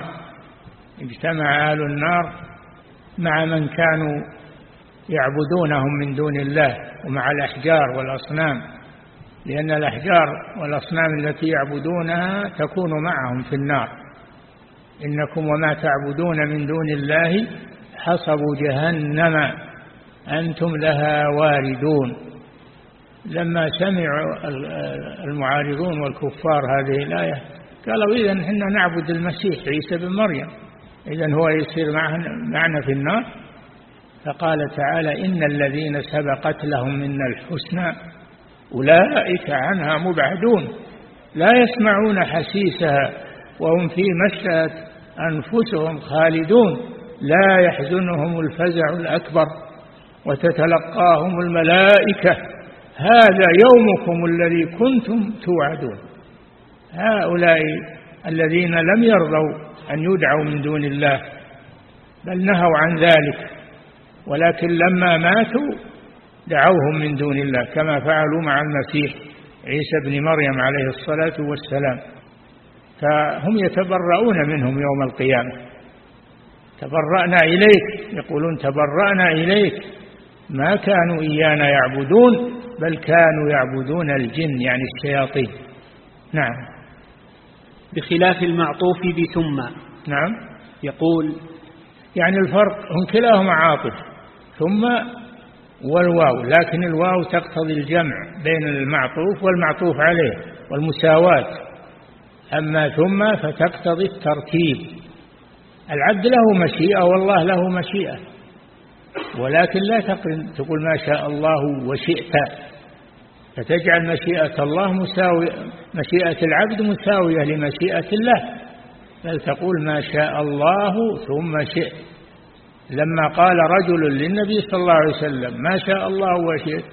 النار مع من كانوا يعبدونهم من دون الله، ومع الأحجار والأصنام، لأن الأحجار والأصنام التي يعبدونها تكون معهم في النار. إنكم وما تعبدون من دون الله حصب جهنم أنتم لها واردون. لما سمعوا المعارضون والكفار هذه الآية قالوا: إذن إحنا نعبد المسيح عيسى بن مريم، إذن هو يصير معنا في النار. فقال تعالى: إن الذين سبقت لهم منا الحسنى أولئك عنها مبعدون، لا يسمعون حسيسها وهم فيما اشتهت أنفسهم خالدون، لا يحزنهم الفزع الأكبر وتتلقاهم الملائكة هذا يومكم الذي كنتم توعدون. هؤلاء الذين لم يرضوا أن يدعوا من دون الله، بل نهوا عن ذلك، ولكن لما ماتوا دعوهم من دون الله، كما فعلوا مع المسيح عيسى بن مريم عليه الصلاة والسلام. فهم يتبرؤون منهم يوم القيامة. تبرأنا إليك، يقولون تبرأنا إليك، ما كانوا إيانا يعبدون بل كانوا يعبدون الجن يعني الشياطين. نعم. بخلاف المعطوف بثم. نعم. يقول يعني الفرق هم كلاهما عاطف، ثم والواو، لكن الواو تقتضي الجمع بين المعطوف والمعطوف عليه والمساواة، أما ثم فتقتضي الترتيب. العبد له مشيئة والله له مشيئة، ولكن لا تقول ما شاء الله وشئت، فتجعل مشيئة الله مشيئة العبد مساوية لمشيئة الله، بل تقول ما شاء الله ثم شئت. لما قال رجل للنبي صلى الله عليه وسلم: ما شاء الله وشئت،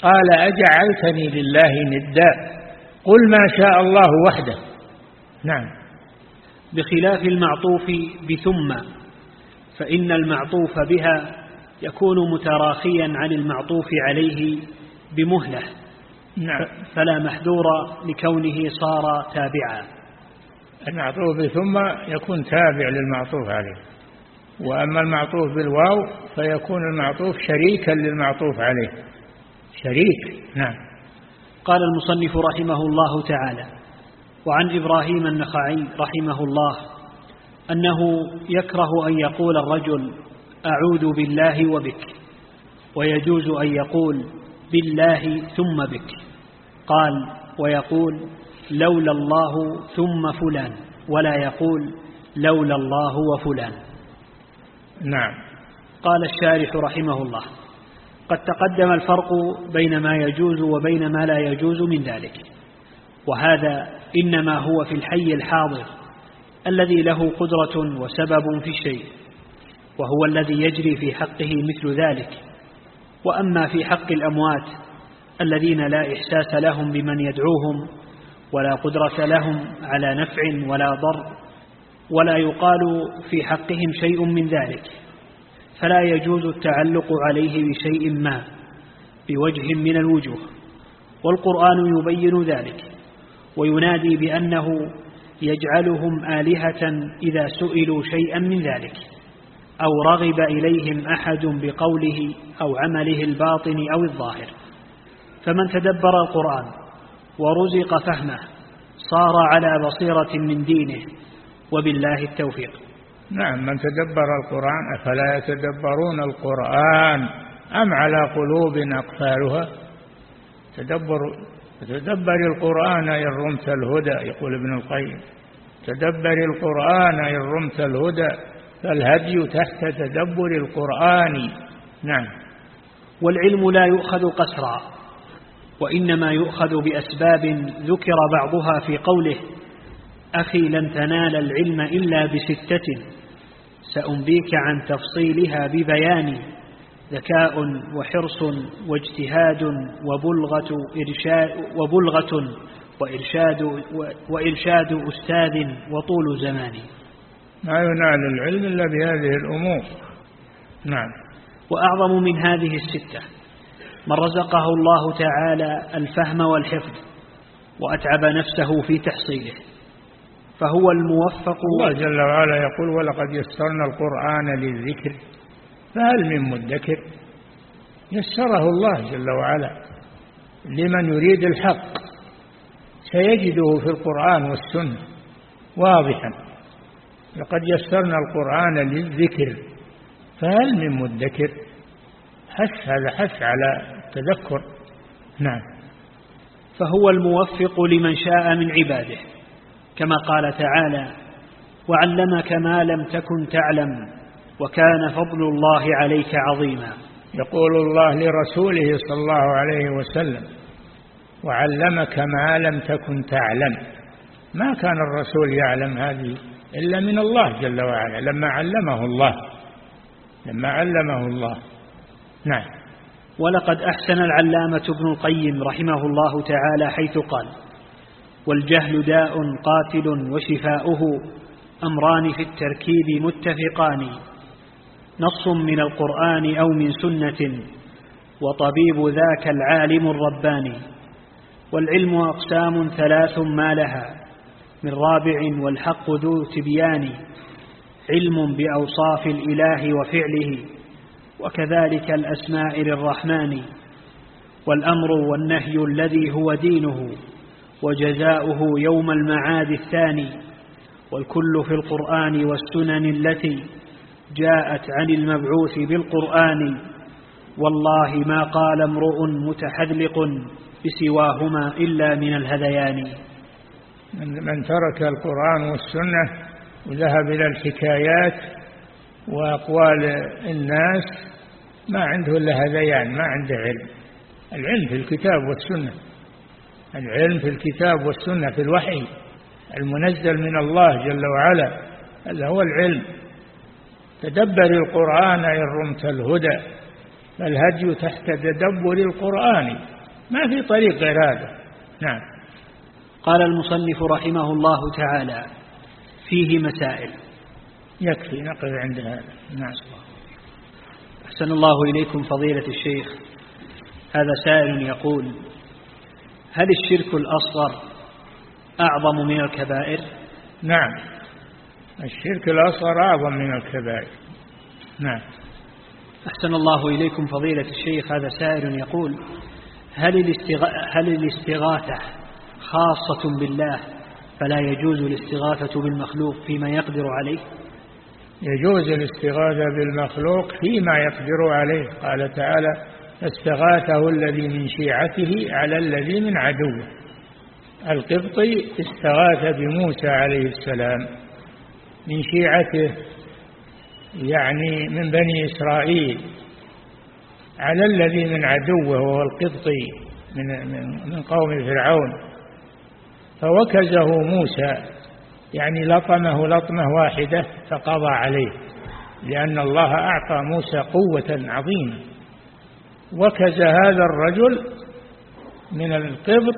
قال أجعلتني لله ندا قل ما شاء الله وحده. نعم. بخلاف المعطوف بثم، فإن المعطوف بها يكون متراخيا عن المعطوف عليه بمهلة. نعم. فلا محذور لكونه صار تابعا. المعطوف بثم يكون تابع للمعطوف عليه، وأما المعطوف بالواو فيكون المعطوف شريكا للمعطوف عليه، شريك. نعم. قال المصنف رحمه الله تعالى: وعن إبراهيم النخعي رحمه الله أنه يكره أن يقول الرجل أعوذ بالله وبك، ويجوز أن يقول بالله ثم بك. قال: ويقول لولا الله ثم فلان، ولا يقول لولا الله وفلان. نعم. قال الشارح رحمه الله: قد تقدم الفرق بين ما يجوز وبين ما لا يجوز من ذلك، وهذا إنما هو في الحي الحاضر الذي له قدرة وسبب في الشيء، وهو الذي يجري في حقه مثل ذلك. وأما في حق الأموات الذين لا إحساس لهم بمن يدعوهم، ولا قدرة لهم على نفع ولا ضر، ولا يقال في حقهم شيء من ذلك، فلا يجوز التعلق عليه بشيء ما بوجه من الوجوه، والقرآن يبين ذلك وينادي بأنه يجعلهم آلهة إذا سئلوا شيئا من ذلك، أو رغب إليهم أحد بقوله أو عمله الباطن أو الظاهر. فمن تدبر القرآن ورزق فهمه صار على بصيرة من دينه، وبالله التوفيق. نعم. من تدبر القرآن أفلا يتدبرون القرآن أم على قلوب أقفالها. تدبر القرآن إن رمت الهدى، يقول ابن القيم: تدبر القرآن إن رمت الهدى، فالهدي تحت تدبر القرآن. نعم. والعلم لا يؤخذ قسرا، وإنما يؤخذ بأسباب ذكر بعضها في قوله: أخي لن تنال العلم إلا بستة سأنبيك عن تفصيلها ببيان: ذكاء وحرص واجتهاد وبلغة وإرشاد أستاذ وطول زمان. ما ينال العلم إلا بهذه الأمور. نعم. وأعظم من هذه الستة من رزقه الله تعالى الفهم والحفظ وأتعب نفسه في تحصيله، فهو الموفق. الله جل وعلا يقول: ولقد يسرنا القرآن للذكر فهل من مدكر. يسره الله جل وعلا لمن يريد الحق، سيجده في القرآن والسنة واضحا. لقد يسرنا القرآن للذكر فهل من مدكر. هذا حث على التذكر. نعم. فهو الموفق لمن شاء من عباده، كما قال تعالى: وعلمك ما لم تكن تعلم وكان فضل الله عليك عظيما. يقول الله لرسوله صلى الله عليه وسلم: وعلمك ما لم تكن تعلم. ما كان الرسول يعلم هذه إلا من الله جل وعلا لما علمه الله. نعم. ولقد أحسن العلامة ابن القيم رحمه الله تعالى حيث قال: والجهل داء قاتل وشفاؤه أمران في التركيب متفقان، نص من القرآن أو من سنة، وطبيب ذاك العالم الرباني. والعلم أقسام ثلاث ما لها من رابع، والحق ذو تبيان: علم بأوصاف الإله وفعله، وكذلك الأسماء للرحمن، والأمر والنهي الذي هو دينه، وجزاؤه يوم المعاد الثاني، والكل في القرآن والسنن التي جاءت عن المبعوث بالقرآن. والله ما قال امرؤ متحذلق بسواهما إلا من الهذيان. من ترك القرآن والسنة وذهب إلى الحكايات وأقوال الناس ما عنده إلا هذيان، ما عنده علم. العلم في الكتاب والسنة، العلم في الكتاب والسنة، في الوحي المنزل من الله جل وعلا، هذا هو العلم. تدبر القرآن إن رمت الهدى، فالهدي تحت تدبر القرآن. ما في طريق غير هذا. نعم. قال المصنف رحمه الله تعالى: فيه مسائل. يكفي نقف عند هذا. نعم. أحسن الله إليكم فضيلة الشيخ. هذا سائل يقول: هل الشرك الأصغر أعظم من الكبائر؟ نعم، الشرك الأصغر أعظم من الكبائر. نعم. أحسن الله إليكم فضيلة الشيخ. هذا سائل يقول: هل الاستغاثة خاصة بالله فلا يجوز الاستغاثة بالمخلوق فيما يقدر عليه؟ يجوز الاستغاثة بالمخلوق فيما يقدر عليه. قال تعالى: استغاثه الذي من شيعته على الذي من عدوه. القبطي استغاث بموسى عليه السلام من شيعته، يعني من بني إسرائيل، على الذي من عدوه وهو القبطي من قوم فرعون، فوكزه موسى، يعني لطمه لطمة واحدة فقضى عليه، لأن الله أعطى موسى قوة عظيمة. وكز هذا الرجل من القبط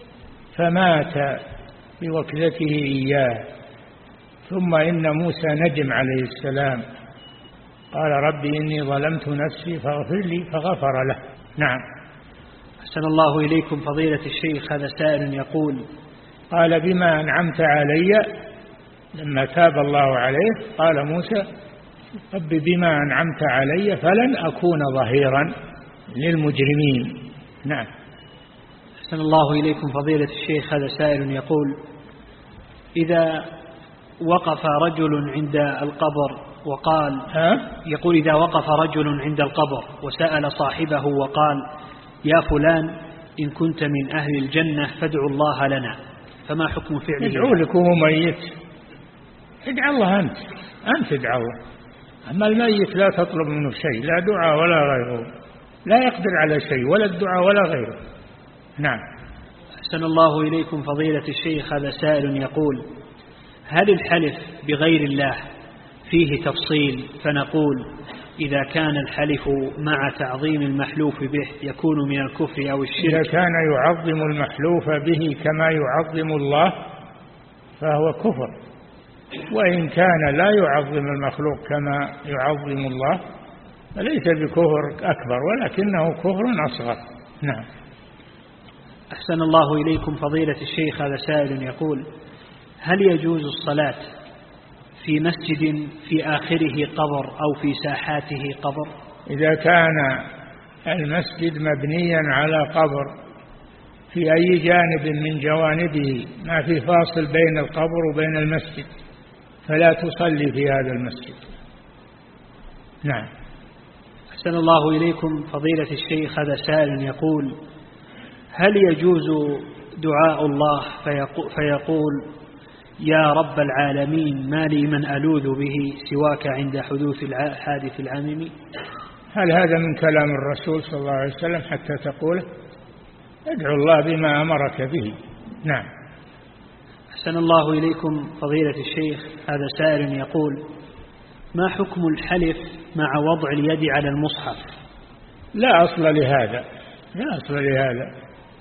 فمات بوكزته إياه. ثم إن موسى ندم عليه السلام، قال: ربي إني ظلمت نفسي فاغفر لي، فغفر له. نعم. أحسن الله إليكم فضيلة الشيخ. هذا سائل يقول: قال: بما أنعمت علي، لما تاب الله عليه قال موسى: رب بما أنعمت علي فلن أكون ظهيرا للمجرمين. نعم. أحسن الله إليكم فضيلة الشيخ. هذا سائل يقول: إذا وقف رجل عند القبر وقال يقول: إذا وقف رجل عند القبر وسأل صاحبه وقال: يا فلان، إن كنت من أهل الجنة فادعوا الله لنا، فما حكم فعله؟ يدعو لك وهو ميت. ادعى الله أنت ادعى الله. أما الميت لا تطلب منه شيء، لا دعاء ولا غيره، لا يقدر على شيء، ولا الدعاء ولا غيره. نعم. أحسن الله إليكم فضيلة الشيخ. هذا سائل يقول: هل الحلف بغير الله فيه تفصيل؟ فنقول: إذا كان الحلف مع تعظيم المحلوف به يكون من الكفر أو الشرك. إذا كان يعظم المحلوف به كما يعظم الله فهو كفر، وإن كان لا يعظم المخلوق كما يعظم الله فليس بكفر أكبر، ولكنه كفر أصغر. نعم. أحسن الله إليكم فضيلة الشيخ. هذا سائل يقول: هل يجوز الصلاة في مسجد في آخره قبر أو في ساحاته قبر؟ إذا كان المسجد مبنيا على قبر في أي جانب من جوانبه، ما في فاصل بين القبر وبين المسجد، فلا تصلي في هذا المسجد. نعم. أحسن الله إليكم فضيلة الشيخ. هذا سائل يقول: هل يجوز دعاء الله فيقول: يا رب العالمين، ما لي من ألوذ به سواك عند حدوث الحادث العامم؟ هل هذا من كلام الرسول صلى الله عليه وسلم حتى تقوله؟ ادعو الله بما أمرك به. نعم. أحسن الله إليكم فضيلة الشيخ. هذا سائل يقول: ما حكم الحلف مع وضع اليد على المصحف؟ لا أصل لهذا، لا أصل لهذا،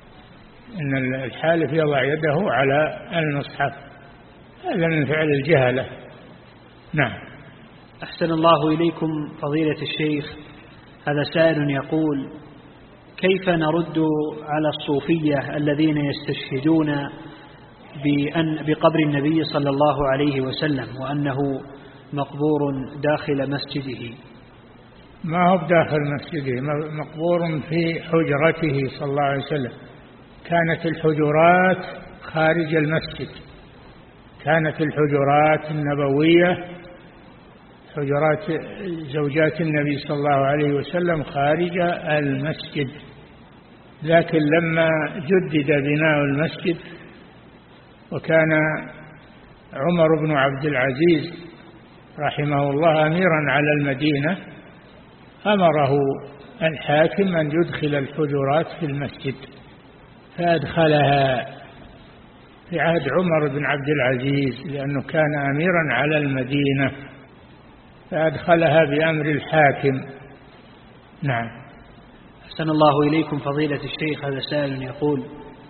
إن الحالف يضع يده على المصحف، هذا من فعل الجهلة. نعم. أحسن الله إليكم فضيلة الشيخ. هذا سائل يقول: كيف نرد على الصوفية الذين يستشهدون بقبر النبي صلى الله عليه وسلم وأنه مقبور داخل مسجده؟ ما هو بداخل مسجده، مقبور في حجرته صلى الله عليه وسلم. كانت الحجرات خارج المسجد، كانت الحجرات النبوية، حجرات زوجات النبي صلى الله عليه وسلم خارج المسجد. لكن لما جدد بناء المسجد وكان عمر بن عبد العزيز رحمه الله أميرا على المدينة، أمره الحاكم أن يدخل الحجرات في المسجد، فأدخلها في عهد عمر بن عبد العزيز لأنه كان أميرا على المدينة، فأدخلها بأمر الحاكم. نعم. أحسن الله إليكم فضيلة الشيخ. هذا سائل يقول: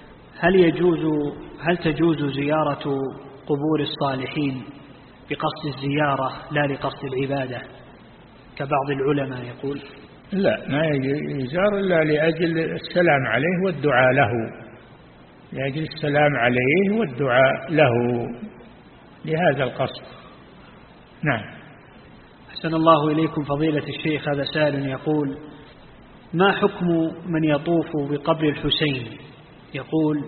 هل تجوز زيارة قبور الصالحين بقصد الزيارة لا لقصد العبادة كبعض العلماء يقول؟ لا، ما يزار إلا لأجل السلام عليه والدعاء له، لأجل السلام عليه والدعاء له، لهذا القصد. نعم. أحسن الله إليكم فضيلة الشيخ. هذا سائل يقول: ما حكم من يطوف بقبر الحسين؟ يقول: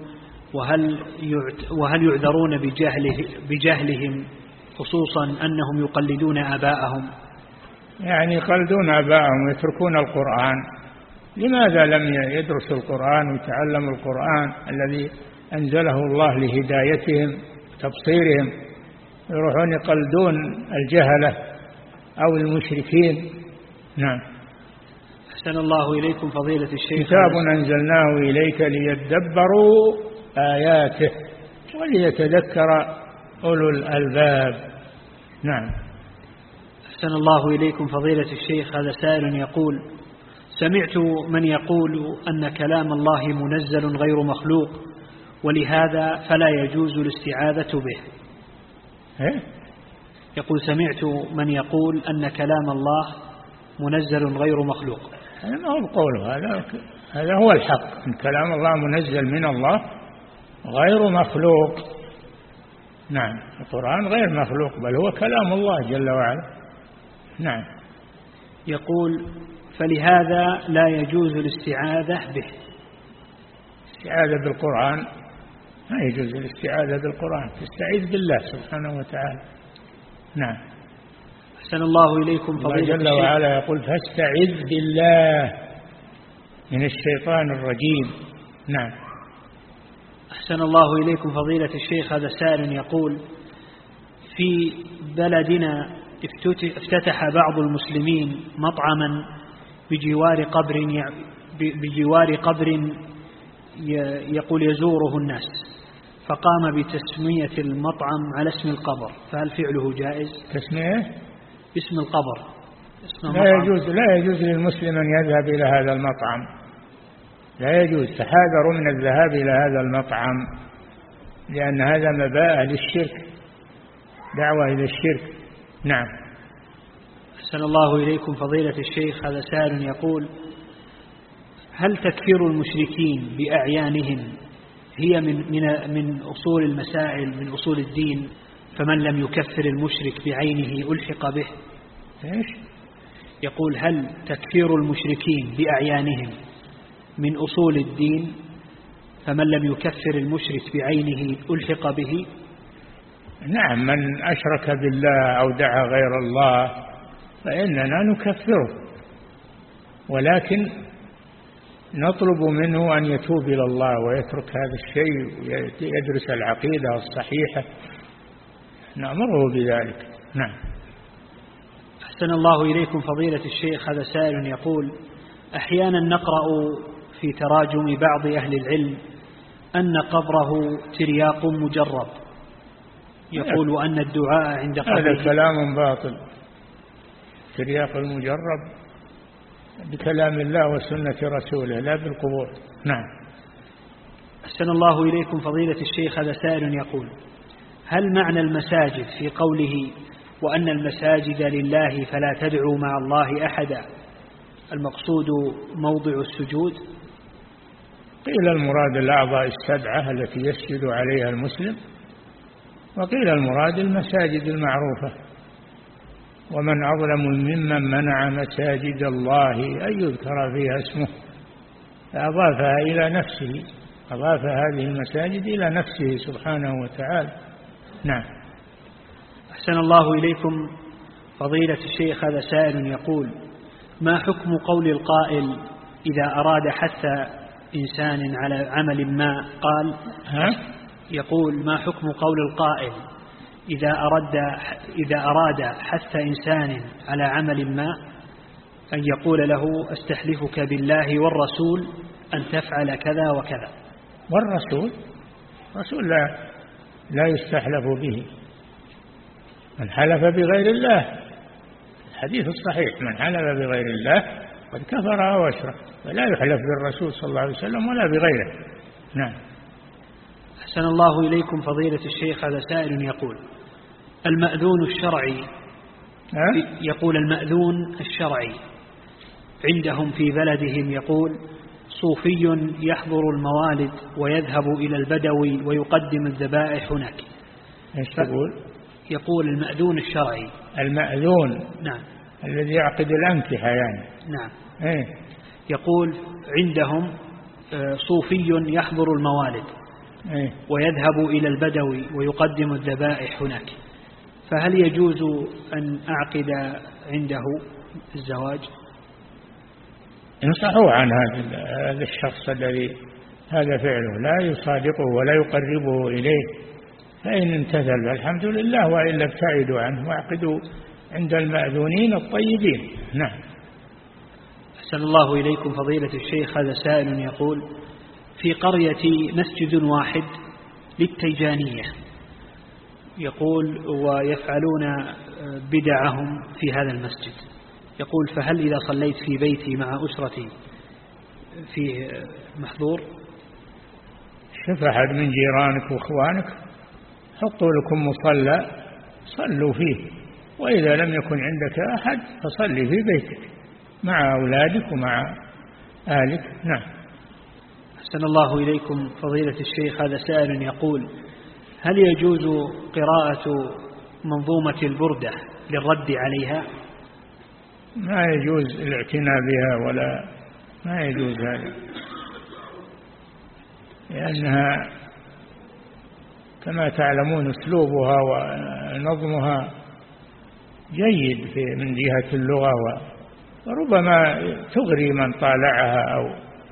وهل يعذرون بجهلهم، خصوصا أنهم يقلدون آباءهم؟ يعني يقلدون آباءهم ويتركون القرآن. لماذا لم يدرسوا القرآن ويتعلموا القرآن الذي أنزله الله لهدايتهم وتبصيرهم؟ يروحون يقلدون الجهلة أو المشركين. نعم. أحسن الله إليكم فضيلة الشيخ. كتاب أنزلناه إليك ليدبروا آياته وليتذكر أولو الألباب. نعم. أحسن الله إليكم فضيلة الشيخ. هذا سائل يقول: سمعت من يقول أن كلام الله منزل غير مخلوق، ولهذا فلا يجوز الاستعاذة به. يقول: سمعت من يقول أن كلام الله منزل غير مخلوق. هذا ما هو قوله، هذا هو الحق، إن كلام الله منزل من الله غير مخلوق. نعم، القرآن غير مخلوق، بل هو كلام الله جل وعلا. نعم. يقول: فلهذا لا يجوز الاستعاذة به. الاستعاذة بالقرآن ما يجوز الاستعاذة بالقرآن، تستعيذ بالله سبحانه وتعالى. نعم. أحسن الله إليكم فضيلة الشيخ. الله جل وعلا يقول: فاستعذ بالله من الشيطان الرجيم. نعم. أحسن الله إليكم فضيلة الشيخ. هذا سائل يقول: في بلدنا افتتح بعض المسلمين مطعما بجوار قبر يقول يزوره الناس، فقام بتسمية المطعم على اسم القبر، فهل فعله جائز؟ تسمية اسم القبر. لا يجوز للمسلم أن يذهب إلى هذا المطعم، لا يجوز. تحاذروا من الذهاب إلى هذا المطعم، لأن هذا مباء للشرك، دعوة إلى الشرك. نعم. أحسن الله إليكم فضيلة الشيخ. هذا سائل يقول: هل تكفير المشركين بأعيانهم هي من أصول المسائل، من أصول الدين، فمن لم يكفر المشرك بعينه ألحق به؟ إيش؟ يقول: هل تكفير المشركين بأعيانهم من أصول الدين، فمن لم يكفر المشرك بعينه ألحق به؟ نعم، من أشرك بالله أو دعا غير الله فإننا نكفره، ولكن نطلب منه أن يتوب إلى الله ويترك هذا الشيء ويدرس العقيدة الصحيحة، نأمره بذلك. نعم. أحسن الله إليكم فضيلة الشيخ. هذا سائل يقول: أحيانا نقرأ في تراجم بعض أهل العلم أن قبره ترياق مجرب، يقول أن الدعاء عند قبره. هذا كلام باطل. ترياق المجرب بكلام الله وسنة رسوله، لا بالقبور. نعم. أحسن الله إليكم فضيلة الشيخ. هذا سائل يقول: هل معنى المساجد في قوله وأن المساجد لله فلا تدعوا مع الله أحدا المقصود موضع السجود؟ قيل المراد الأعضاء السبعة التي يسجد عليها المسلم، وقيل المراد المساجد المعروفة. ومن أظلم ممن منع مساجد الله أن يذكر فيها اسمه، فأضافها إلى نفسه، أضاف هذه المساجد إلى نفسه سبحانه وتعالى. نعم. أحسن الله إليكم فضيلة الشيخ. هذا سائل يقول: ما حكم قول القائل إذا أراد حث إنسان على عمل ما قال؟ يقول: ما حكم قول القائل إذا أراد حث إنسان على عمل ما أن يقول له أستحلفك بالله والرسول أن تفعل كذا وكذا؟ والرسول لا يستحلف به. من حلف بغير الله، الحديث الصحيح: من حلف بغير الله قد كفر أو أشرك، فلا يحلف بالرسول صلى الله عليه وسلم ولا بغيره. نعم. أحسن الله إليكم فضيلة الشيخ. هذا سائل يقول المأذون الشرعي، يقول المأذون الشرعي عندهم في بلدهم، يقول صوفي يحضر الموالد ويذهب إلى البدوي ويقدم الذبائح هناك. ايش تقول؟ يقول المأذون الشرعي. المأذون نعم، الذي يعقد الأنكحة يعني. نعم. إيه؟ يقول عندهم صوفي يحضر الموالد إيه؟ ويذهب إلى البدوي ويقدم الذبائح هناك، فهل يجوز أن أعقد عنده الزواج؟ انصحوا عن هذا الشخص الذي هذا فعله، لا يصادقه ولا يقربه إليه، فإن امتثل فالحمد لله، وإلا ابتعدوا عنه واعقدوا عند المأذونين الطيبين. نعم. أحسن الله إليكم فضيلة الشيخ. هذا سائل يقول في قريتي مسجد واحد للتيجانية، يقول ويفعلون بدعهم في هذا المسجد، يقول فهل إذا صليت في بيتي مع أسرتي في محظور؟ شوف أحد من جيرانك وإخوانك حطوا لكم مصلى صلوا فيه، وإذا لم يكن عندك أحد فصلي في بيتك مع أولادك ومع أهلك. نعم. أحسن الله إليكم فضيلة الشيخ. هذا سائل يقول هل يجوز قراءة منظومة البردة للرد عليها؟ ما يجوز الاعتناء بها، ولا ما يجوز هذا، لأنها كما تعلمون أسلوبها ونظمها جيد من جهة اللغة، وربما تغري من طالعها أو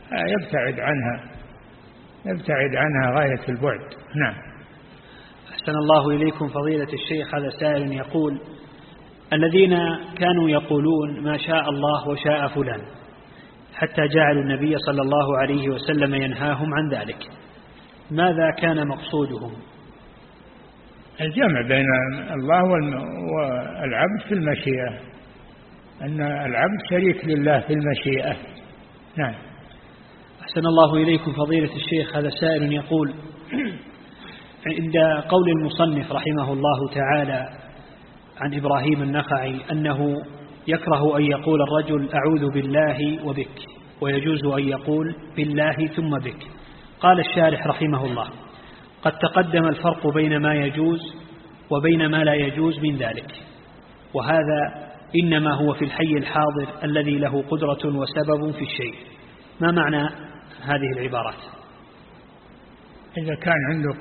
يبتعد عنها غاية البعد. نعم. أحسن الله إليكم فضيلة الشيخ. هذا سائل يقول الذين كانوا يقولون ما شاء الله وشاء فلان حتى جعلوا النبي صلى الله عليه وسلم ينهاهم عن ذلك، ماذا كان مقصودهم؟ الجمع بين الله والعبد في المشيئة، أن العبد شريك لله في المشيئة. نعم. أحسن الله إليكم فضيلة الشيخ. هذا سائل يقول عند قول المصنف رحمه الله تعالى عن إبراهيم النخعي أنه يكره أن يقول الرجل أعوذ بالله وبك، ويجوز أن يقول بالله ثم بك، قال الشارح رحمه الله قد تقدم الفرق بين ما يجوز وبين ما لا يجوز من ذلك، وهذا إنما هو في الحي الحاضر الذي له قدرة وسبب في الشيء. ما معنى هذه العبارات؟ إذا كان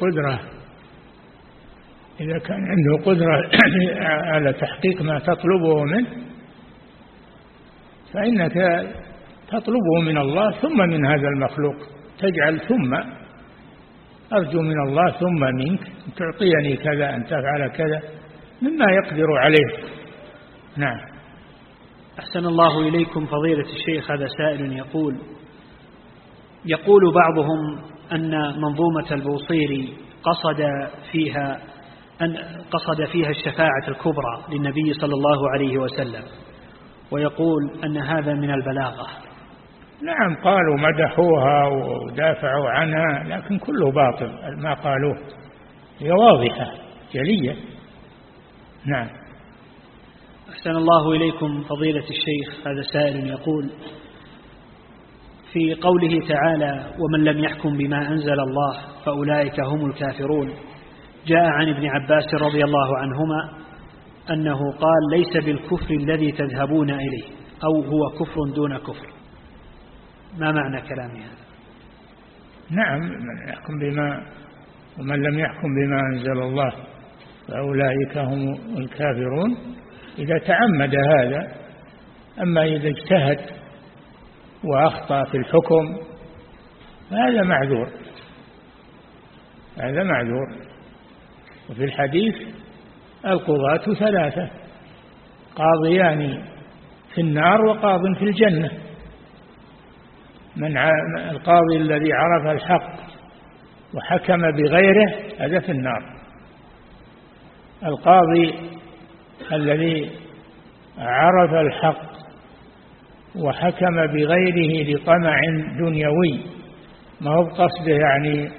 عنده قدرة على تحقيق ما تطلبه منه فإنك تطلبه من الله ثم من هذا المخلوق، تجعل ثم أرجو من الله ثم منك تعطيني كذا أن تفعل كذا مما يقدر عليه. نعم. أحسن الله إليكم فضيلة الشيخ. هذا سائل يقول بعضهم أن منظومة البوصيري قصد فيها الشفاعة الكبرى للنبي صلى الله عليه وسلم، ويقول أن هذا من البلاغة. نعم، قالوا مدحوها ودافعوا عنها، لكن كله باطل ما قالوه، هي واضحة جلية. نعم. أحسن الله إليكم فضيلة الشيخ. هذا سائل يقول في قوله تعالى ومن لم يحكم بما أنزل الله فأولئك هم الكافرون، جاء عن ابن عباس رضي الله عنهما أنه قال ليس بالكفر الذي تذهبون إليه، أو هو كفر دون كفر. ما معنى كلام هذا؟ نعم، ومن لم يحكم بما أنزل الله فأولئك هم الكافرون إذا تعمد هذا، أما إذا اجتهد وأخطأ في الحكم فهذا معذور. وفي الحديث القضاة ثلاثة، قاضيان في النار وقاض في الجنة. القاضي الذي عرف الحق وحكم بغيره هذا في النار، القاضي الذي عرف الحق وحكم بغيره لطمع دنيوي، ما هو بقصده يعني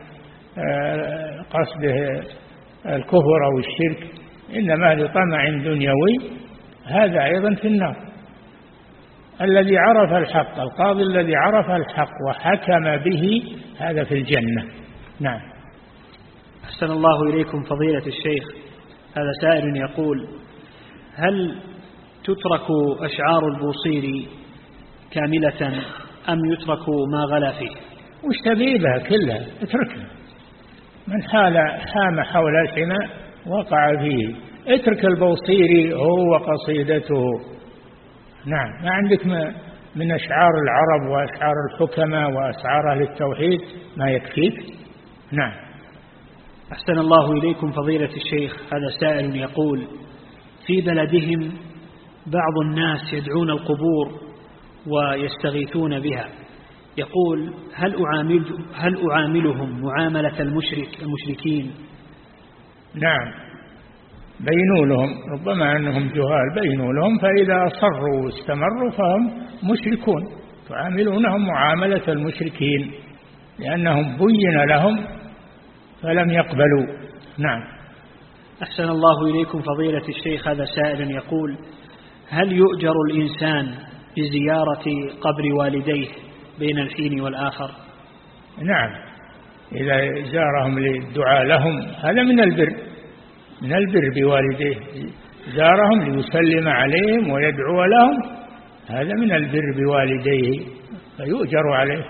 قصده الكفر أو الشرك، إنما لطمع دنيوي، هذا أيضا في النار. الذي عرف الحق، القاضي الذي عرف الحق وحكم به، هذا في الجنة. نعم. أحسن الله إليكم فضيلة الشيخ. هذا سائل يقول: هل تترك أشعار البوصيري كاملة أم يترك ما غلا فيه؟ وش تبي بها كلها؟ اتركها. من حام حول الحمى وقع فيه. اترك البوصيري هو قصيدته. نعم. ما عندك من أشعار العرب وأشعار الحكماء وأشعار أهل التوحيد ما يكفيك؟ نعم. أحسن الله إليكم فضيلة الشيخ. هذا سائل يقول: في بلدهم بعض الناس يدعون القبور ويستغيثون بها، يقول: هل أعاملهم معاملة المشركين؟ نعم، بينوا لهم، ربما أنهم جهال، بينوا لهم، فإذا أصروا واستمروا فهم مشركون، تعاملونهم معاملة المشركين لأنهم بين لهم فلم يقبلوا. نعم. أحسن الله إليكم فضيلة الشيخ. هذا سائل يقول: هل يؤجر الإنسان بزيارة قبر والديه بين الحين والآخر؟ نعم، إذا زارهم للدعاء لهم هذا من البر، من البر بوالديه، زارهم ليسلم عليهم ويدعو لهم، هذا من البر بوالديه فيؤجر عليه.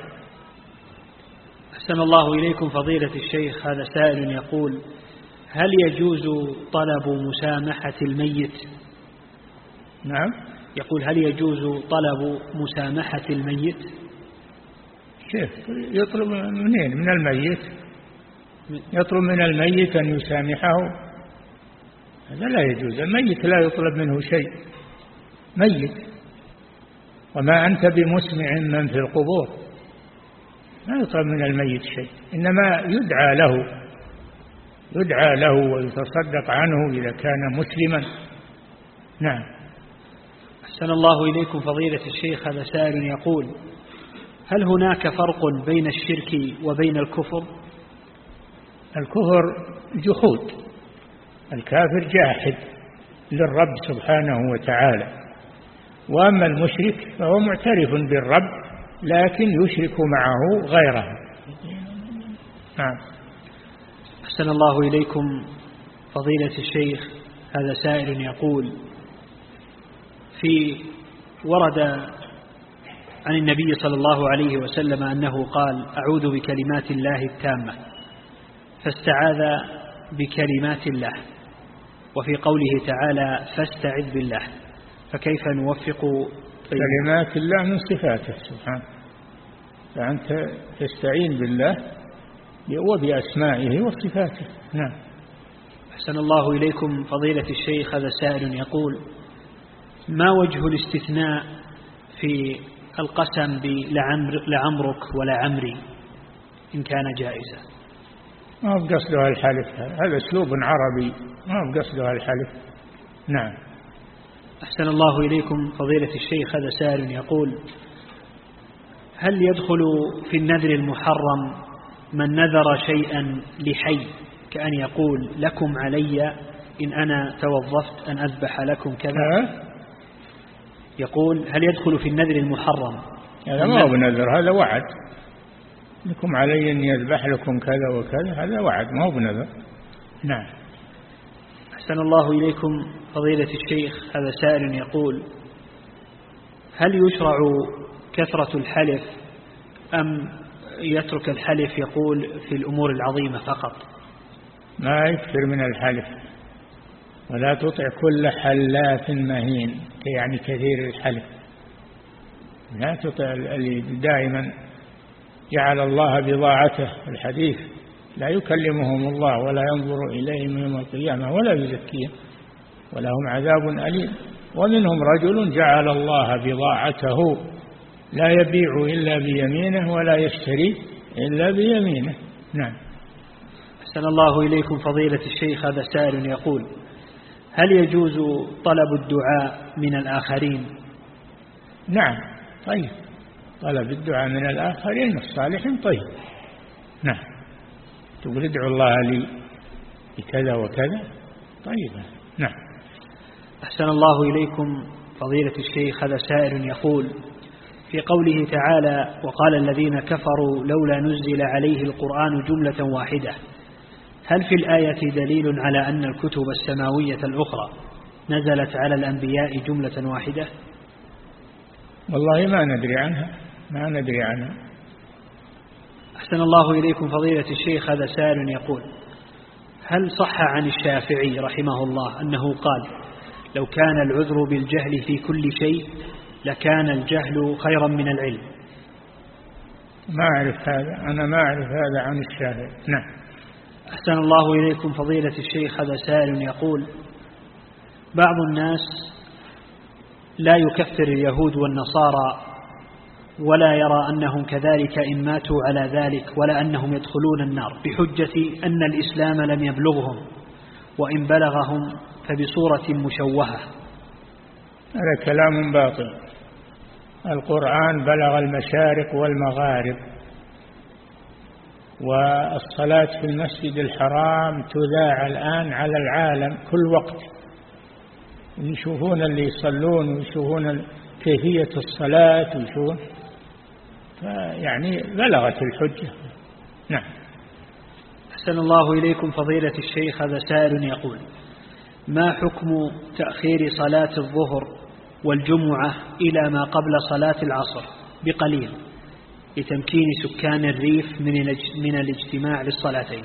أحسن الله إليكم فضيلة الشيخ. هذا سائل يقول: هل يجوز طلب مسامحة الميت؟ نعم. يقول: هل يجوز طلب مسامحة الميت؟ كيف يطلب منين؟ من الميت؟ يطلب من الميت أن يسامحه؟ هذا لا يجوز. الميت لا يطلب منه شيء، ميت، وما أنت بمسمع من في القبور، ما يطلب من الميت شيء، إنما يدعى له ويتصدق عنه إذا كان مسلما. نعم. أحسن الله إليكم فضيلة الشيخ. هذا سائل يقول: هل هناك فرق بين الشرك وبين الكفر؟ الكفر جحود، الكافر جاحد للرب سبحانه وتعالى، وأما المشرك فهو معترف بالرب لكن يشرك معه غيره. نعم. أحسن الله إليكم فضيلة الشيخ. هذا سائل يقول: ورد عن النبي صلى الله عليه وسلم أنه قال: أعوذ بكلمات الله التامة، فاستعاذ بكلمات الله، وفي قوله تعالى: فاستعذ بالله، فكيف نوفق كلمات الله من صفاته سبحانه، فأنت تستعين بالله وبأسمائه وصفاته. نعم. أحسن الله إليكم فضيلة الشيخ. هذا سائل يقول: ما وجه الاستثناء في القسم لعمرك ولا عمري إن كان جائزا؟ ما هو بقصدها الحلف، هذا أسلوب عربي، ما هو بقصدها الحلف. نعم. أحسن الله إليكم فضيلة الشيخ. هذا سائل يقول: هل يدخل في النذر المحرم من نذر شيئا لحي، كأن يقول: لكم علي إن أنا توظفت أن أذبح لكم كذا؟ يقول: هل يدخل في النذر المحرم؟ هذا ما هو بنذر، هذا وعد. لكم علي أن يذبح لكم كذا وكذا، هذا وعد ما هو بنذر. نعم. أحسن الله إليكم فضيلة الشيخ. هذا سائل يقول: هل يشرع كثرة الحلف أم يترك الحلف يقول في الأمور العظيمة فقط؟ ما يكثر من الحلف، ولا تطع كل حلاف مهين، يعني كثير الحلف. لا تطع دائما جعل الله بضاعته، الحديث: لا يكلمهم الله ولا ينظر إليهم يوم القيامة ولا يزكيهم ولهم عذاب أليم. ومنهم رجل جعل الله بضاعته، لا يبيع إلا بيمينه ولا يشتري إلا بيمينه. نعم. أحسن الله إليكم فضيلة الشيخ. هذا سائل يقول: هل يجوز طلب الدعاء من الآخرين؟ نعم، طيب، طلب الدعاء من الآخرين الصالحين طيب. نعم، تقول ادعوا الله لي بكذا وكذا، طيب. نعم. أحسن الله إليكم فضيلة الشيخ. هذا سائل يقول: في قوله تعالى: وقال الذين كفروا لولا نزل عليه القرآن جملة واحدة، هل في الآية دليل على أن الكتب السماوية الأخرى نزلت على الأنبياء جملة واحدة؟ والله ما ندري عنها. أحسن الله إليكم فضيلة الشيخ. هذا سائل يقول: هل صح عن الشافعي رحمه الله أنه قال: لو كان العذر بالجهل في كل شيء لكان الجهل خيرا من العلم؟ ما أعرف هذا، أنا ما أعرف هذا عن الشافعي. نعم. أحسن الله إليكم فضيلة الشيخ. هذا سائل يقول: بعض الناس لا يكفر اليهود والنصارى ولا يرى أنهم كذلك إن ماتوا على ذلك، ولا أنهم يدخلون النار، بحجة أن الإسلام لم يبلغهم، وإن بلغهم فبصورة مشوهة. هذا كلام باطل. القرآن بلغ المشارق والمغارب، والصلاة في المسجد الحرام تذاع الآن على العالم كل وقت، يشوفون اللي يصلون ويشوفون كيفية الصلاة ويشوفون، يعني بلغت الحجة. نعم. أحسن الله إليكم فضيلة الشيخ. هذا سائل يقول: ما حكم تأخير صلاة الظهر والجمعة إلى ما قبل صلاة العصر بقليل لتمكين سكان الريف من الاجتماع للصلاتين؟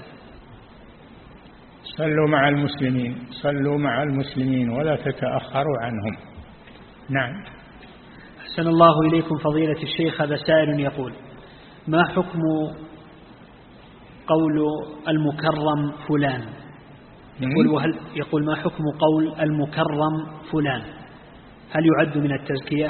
صلوا مع المسلمين ولا تتأخروا عنهم. نعم. أحسن الله إليكم فضيلة الشيخ. هذا سائل يقول: ما حكم قول المكرم فلان؟ يقول ما حكم قول المكرم فلان؟ هل يعد من التزكية؟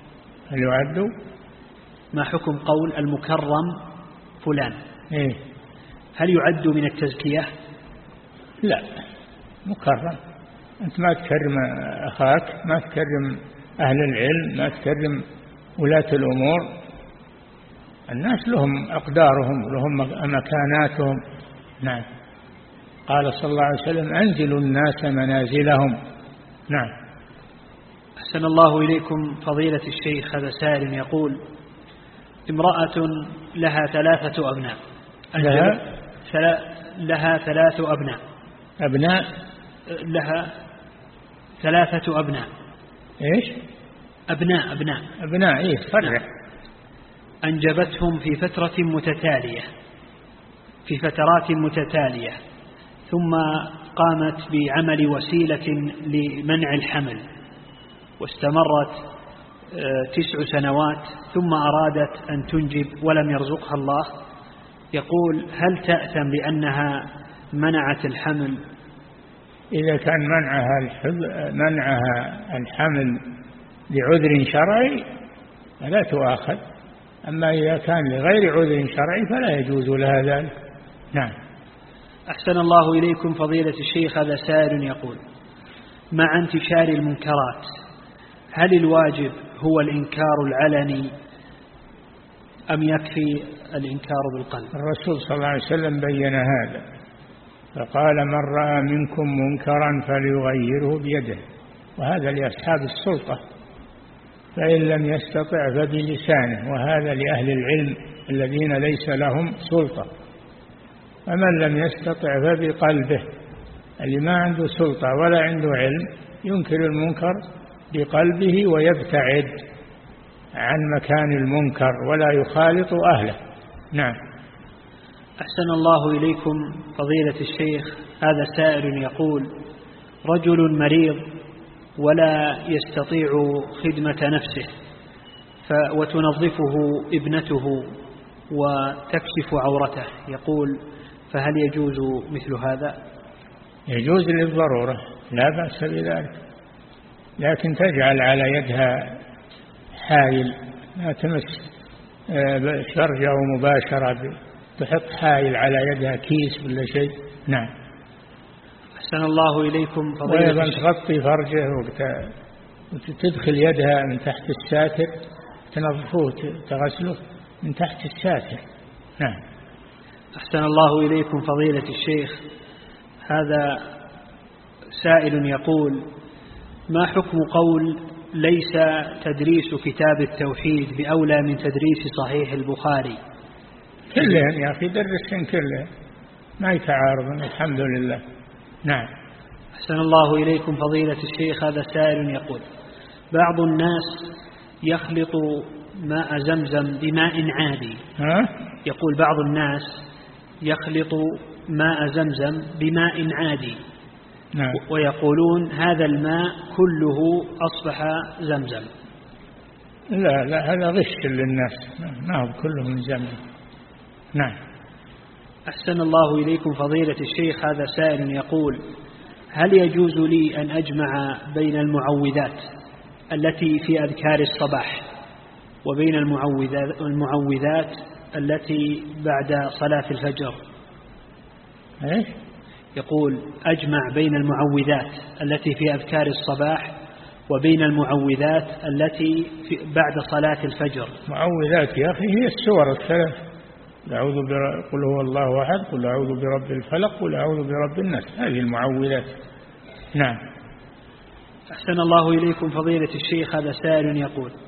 ما حكم قول المكرم فلان؟ هل يعد من التزكية؟ لا، مكرم. أنت ما تكرم أخاك، ما تكرم أهل العلم، ما تكرم ولاة الأمور. الناس لهم أقدارهم ولهم مكاناتهم. نعم. قال صلى الله عليه وسلم: أنزلوا الناس منازلهم. نعم. أحسن الله إليكم فضيلة الشيخ. هذا سائل يقول: امرأة لها 3 أبناء. لها 3 أبناء. لها 3 أبناء. إيش؟ أبناء. إيه فرع. أنجبتهم في فترات متتالية، ثم قامت بعمل وسيلة لمنع الحمل، واستمرت 9 سنوات، ثم أرادت أن تنجب ولم يرزقها الله. يقول: هل تأثم بأنها منعت الحمل؟ إذا كان منعها الحمل لعذر شرعي فلا تؤاخذ، أما إذا كان لغير عذر شرعي فلا يجوز لها ذلك. نعم. أحسن الله إليكم فضيلة الشيخ. هذا سائل يقول: مع انتشار المنكرات هل الواجب هو الإنكار العلني أم يكفي الإنكار بالقلب؟ الرسول صلى الله عليه وسلم بين هذا، فقال: من رأى منكم منكرا فليغيره بيده، وهذا لأصحاب السلطة، فإن لم يستطع فبلسانه، وهذا لأهل العلم الذين ليس لهم سلطة. فمن لم يستطع فبقلبه، اللي ما عنده سلطة ولا عنده علم ينكر المنكر بقلبه ويبتعد عن مكان المنكر ولا يخالط أهله. نعم. أحسن الله إليكم فضيلة الشيخ. هذا سائل يقول: رجل مريض ولا يستطيع خدمة نفسه، وتنظفه ابنته وتكشف عورته، يقول: فهل يجوز مثل هذا؟ يجوز للضرورة، لا بأس بذلك، لكن تجعل على يدها حائل، لا تمس فرجه مباشرة، تحط حائل على يدها، كيس ولا شيء. نعم. أحسن الله إليكم فضيلة وأيضا تغطي فرجه وتدخل يدها من تحت الساتر تنظفوه تغسله من تحت الساتر. نعم. أحسن الله إليكم فضيلة الشيخ. هذا سائل يقول: ما حكم قول ليس تدريس كتاب التوحيد بأولى من تدريس صحيح البخاري؟ كلهم يا أخي درسهم كلهم، ما يتعارضون الحمد لله. نعم. أحسن الله إليكم فضيلة الشيخ. هذا سائل يقول: بعض الناس يخلط ماء زمزم بماء عادي. يقول بعض الناس يخلط ماء زمزم بماء عادي. نعم. ويقولون هذا الماء كله أصبح زمزم. لا هذا غش للناس، ما هو كله من زمزم. نعم. أحسن الله إليكم فضيلة الشيخ. هذا سائل يقول: هل يجوز لي أن أجمع بين المعوذات التي في أذكار الصباح وبين المعوذات التي بعد صلاة الفجر؟ يقول: أجمع بين المعوذات التي في أذكار الصباح وبين المعوذات التي بعد صلاة الفجر. معوذات يا أخي هي السور الثلاث: قل هو الله أحد، قل أعوذ برب الفلق، قل أعوذ برب الناس. هذه المعوذات. نعم. أحسن الله إليكم فضيلة الشيخ. هذا سائل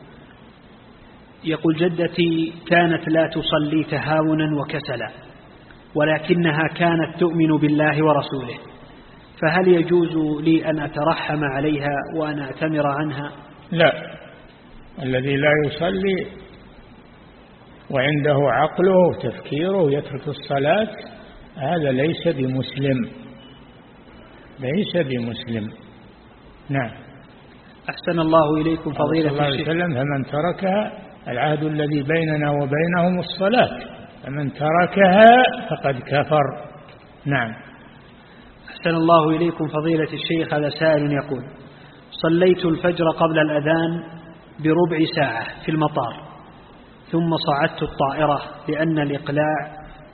يقول: جدتي كانت لا تصلي تهاونا وكسلا، ولكنها كانت تؤمن بالله ورسوله، فهل يجوز لي أن أترحم عليها وأن أعتمر عنها؟ لا، الذي لا يصلي وعنده عقله وتفكيره يترك الصلاة هذا ليس بمسلم، ليس بمسلم. نعم. أحسن الله إليكم فضيلة الشيخ. الله عليه وسلم: فمن تركها، العهد الذي بيننا وبينهم الصلاة، فمن تركها فقد كفر. نعم. أحسن الله إليكم فضيلة الشيخ. هذا سائل يقول: صليت الفجر قبل الأذان بربع ساعة في المطار، ثم صعدت الطائرة لأن الإقلاع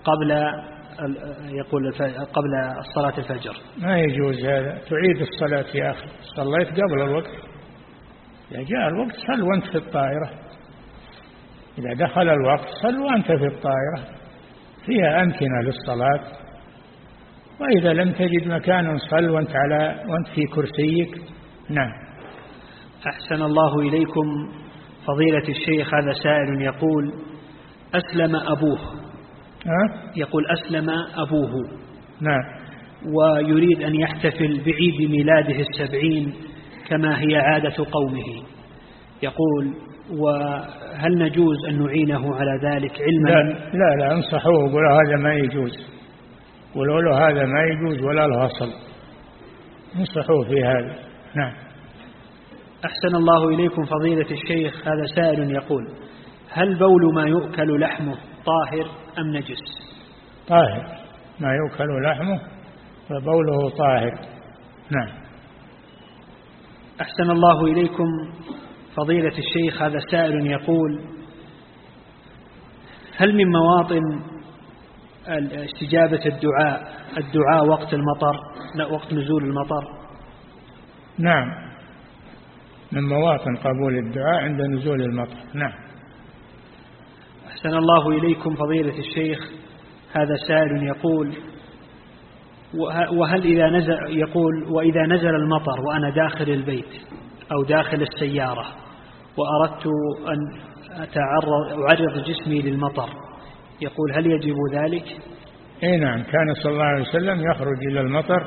قبل صلاة الفجر. ما يجوز هذا، تعيد الصلاة يا أخي. صليت قبل الوقت، إذا جاء الوقت صل وأنت في الطائرة، إذا دخل الوقت صل وأنت في الطائرة، فيها أمكنة للصلاة. وإذا لم تجد مكانا صل وأنت في كرسيك. نعم. أحسن الله إليكم فضيلة الشيخ. هذا سائل يقول: أسلم أبوه. يقول: أسلم أبوه. نعم. ويريد أن يحتفل بعيد ميلاده 70 كما هي عادة قومه. يقول: وهل نجوز أن نعينه على ذلك علما؟ لا انصحوه، قولوا هذا ما يجوز، قولوا له هذا ما يجوز ولا له أصل، انصحوه في هذا. نعم. أحسن الله إليكم فضيلة الشيخ. هذا سائل يقول: هل بول ما يؤكل لحمه طاهر أم نجس؟ طاهر، ما يؤكل لحمه فبوله طاهر. نعم. أحسن الله إليكم فضيلة الشيخ. هذا سائل يقول: هل من مواطن استجابة الدعاء وقت المطر، وقت نزول المطر؟ نعم، من مواطن قبول الدعاء عند نزول المطر. نعم. أحسن الله إليكم فضيلة الشيخ. هذا سائل يقول: وهل وإذا نزل المطر وأنا داخل البيت أو داخل السيارة وأردت أن أعرض جسمي للمطر، يقول هل يجب ذلك؟ اي نعم، كان صلى الله عليه وسلم يخرج إلى المطر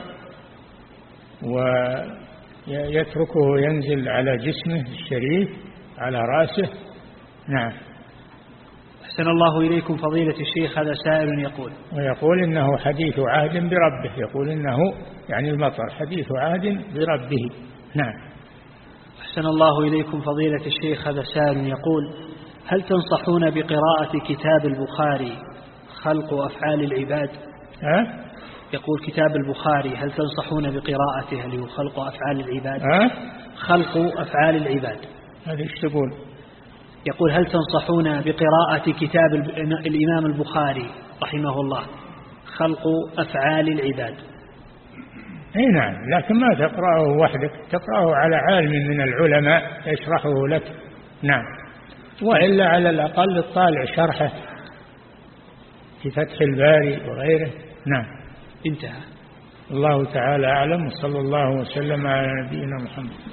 ويتركه ينزل على جسمه الشريف على رأسه. نعم. أحسن الله إليكم فضيلة الشيخ. هذا سائل ويقول إنه حديث عهد بربه، يقول إنه يعني المطر حديث عهد بربه. نعم. أحسن الله إليكم فضيلة الشيخ. هذا سائل يقول: هل تنصحون بقراءة كتاب البخاري خلق أفعال العباد؟ يقول كتاب البخاري هل تنصحون بقراءته اللي هو خلق أفعال العباد؟ خلق أفعال العباد. هذا ايش تقول؟ يقول هل تنصحون بقراءة كتاب الإمام البخاري رحمه الله خلق أفعال العباد؟ اي نعم، لكن ما تقرأه وحدك، تقرأه على عالم من العلماء يشرحه لك. نعم. وإلا على الأقل اطالع شرحه في فتح الباري وغيره. نعم. انتهى. الله تعالى أعلم، وصلى الله وسلم على نبينا محمد.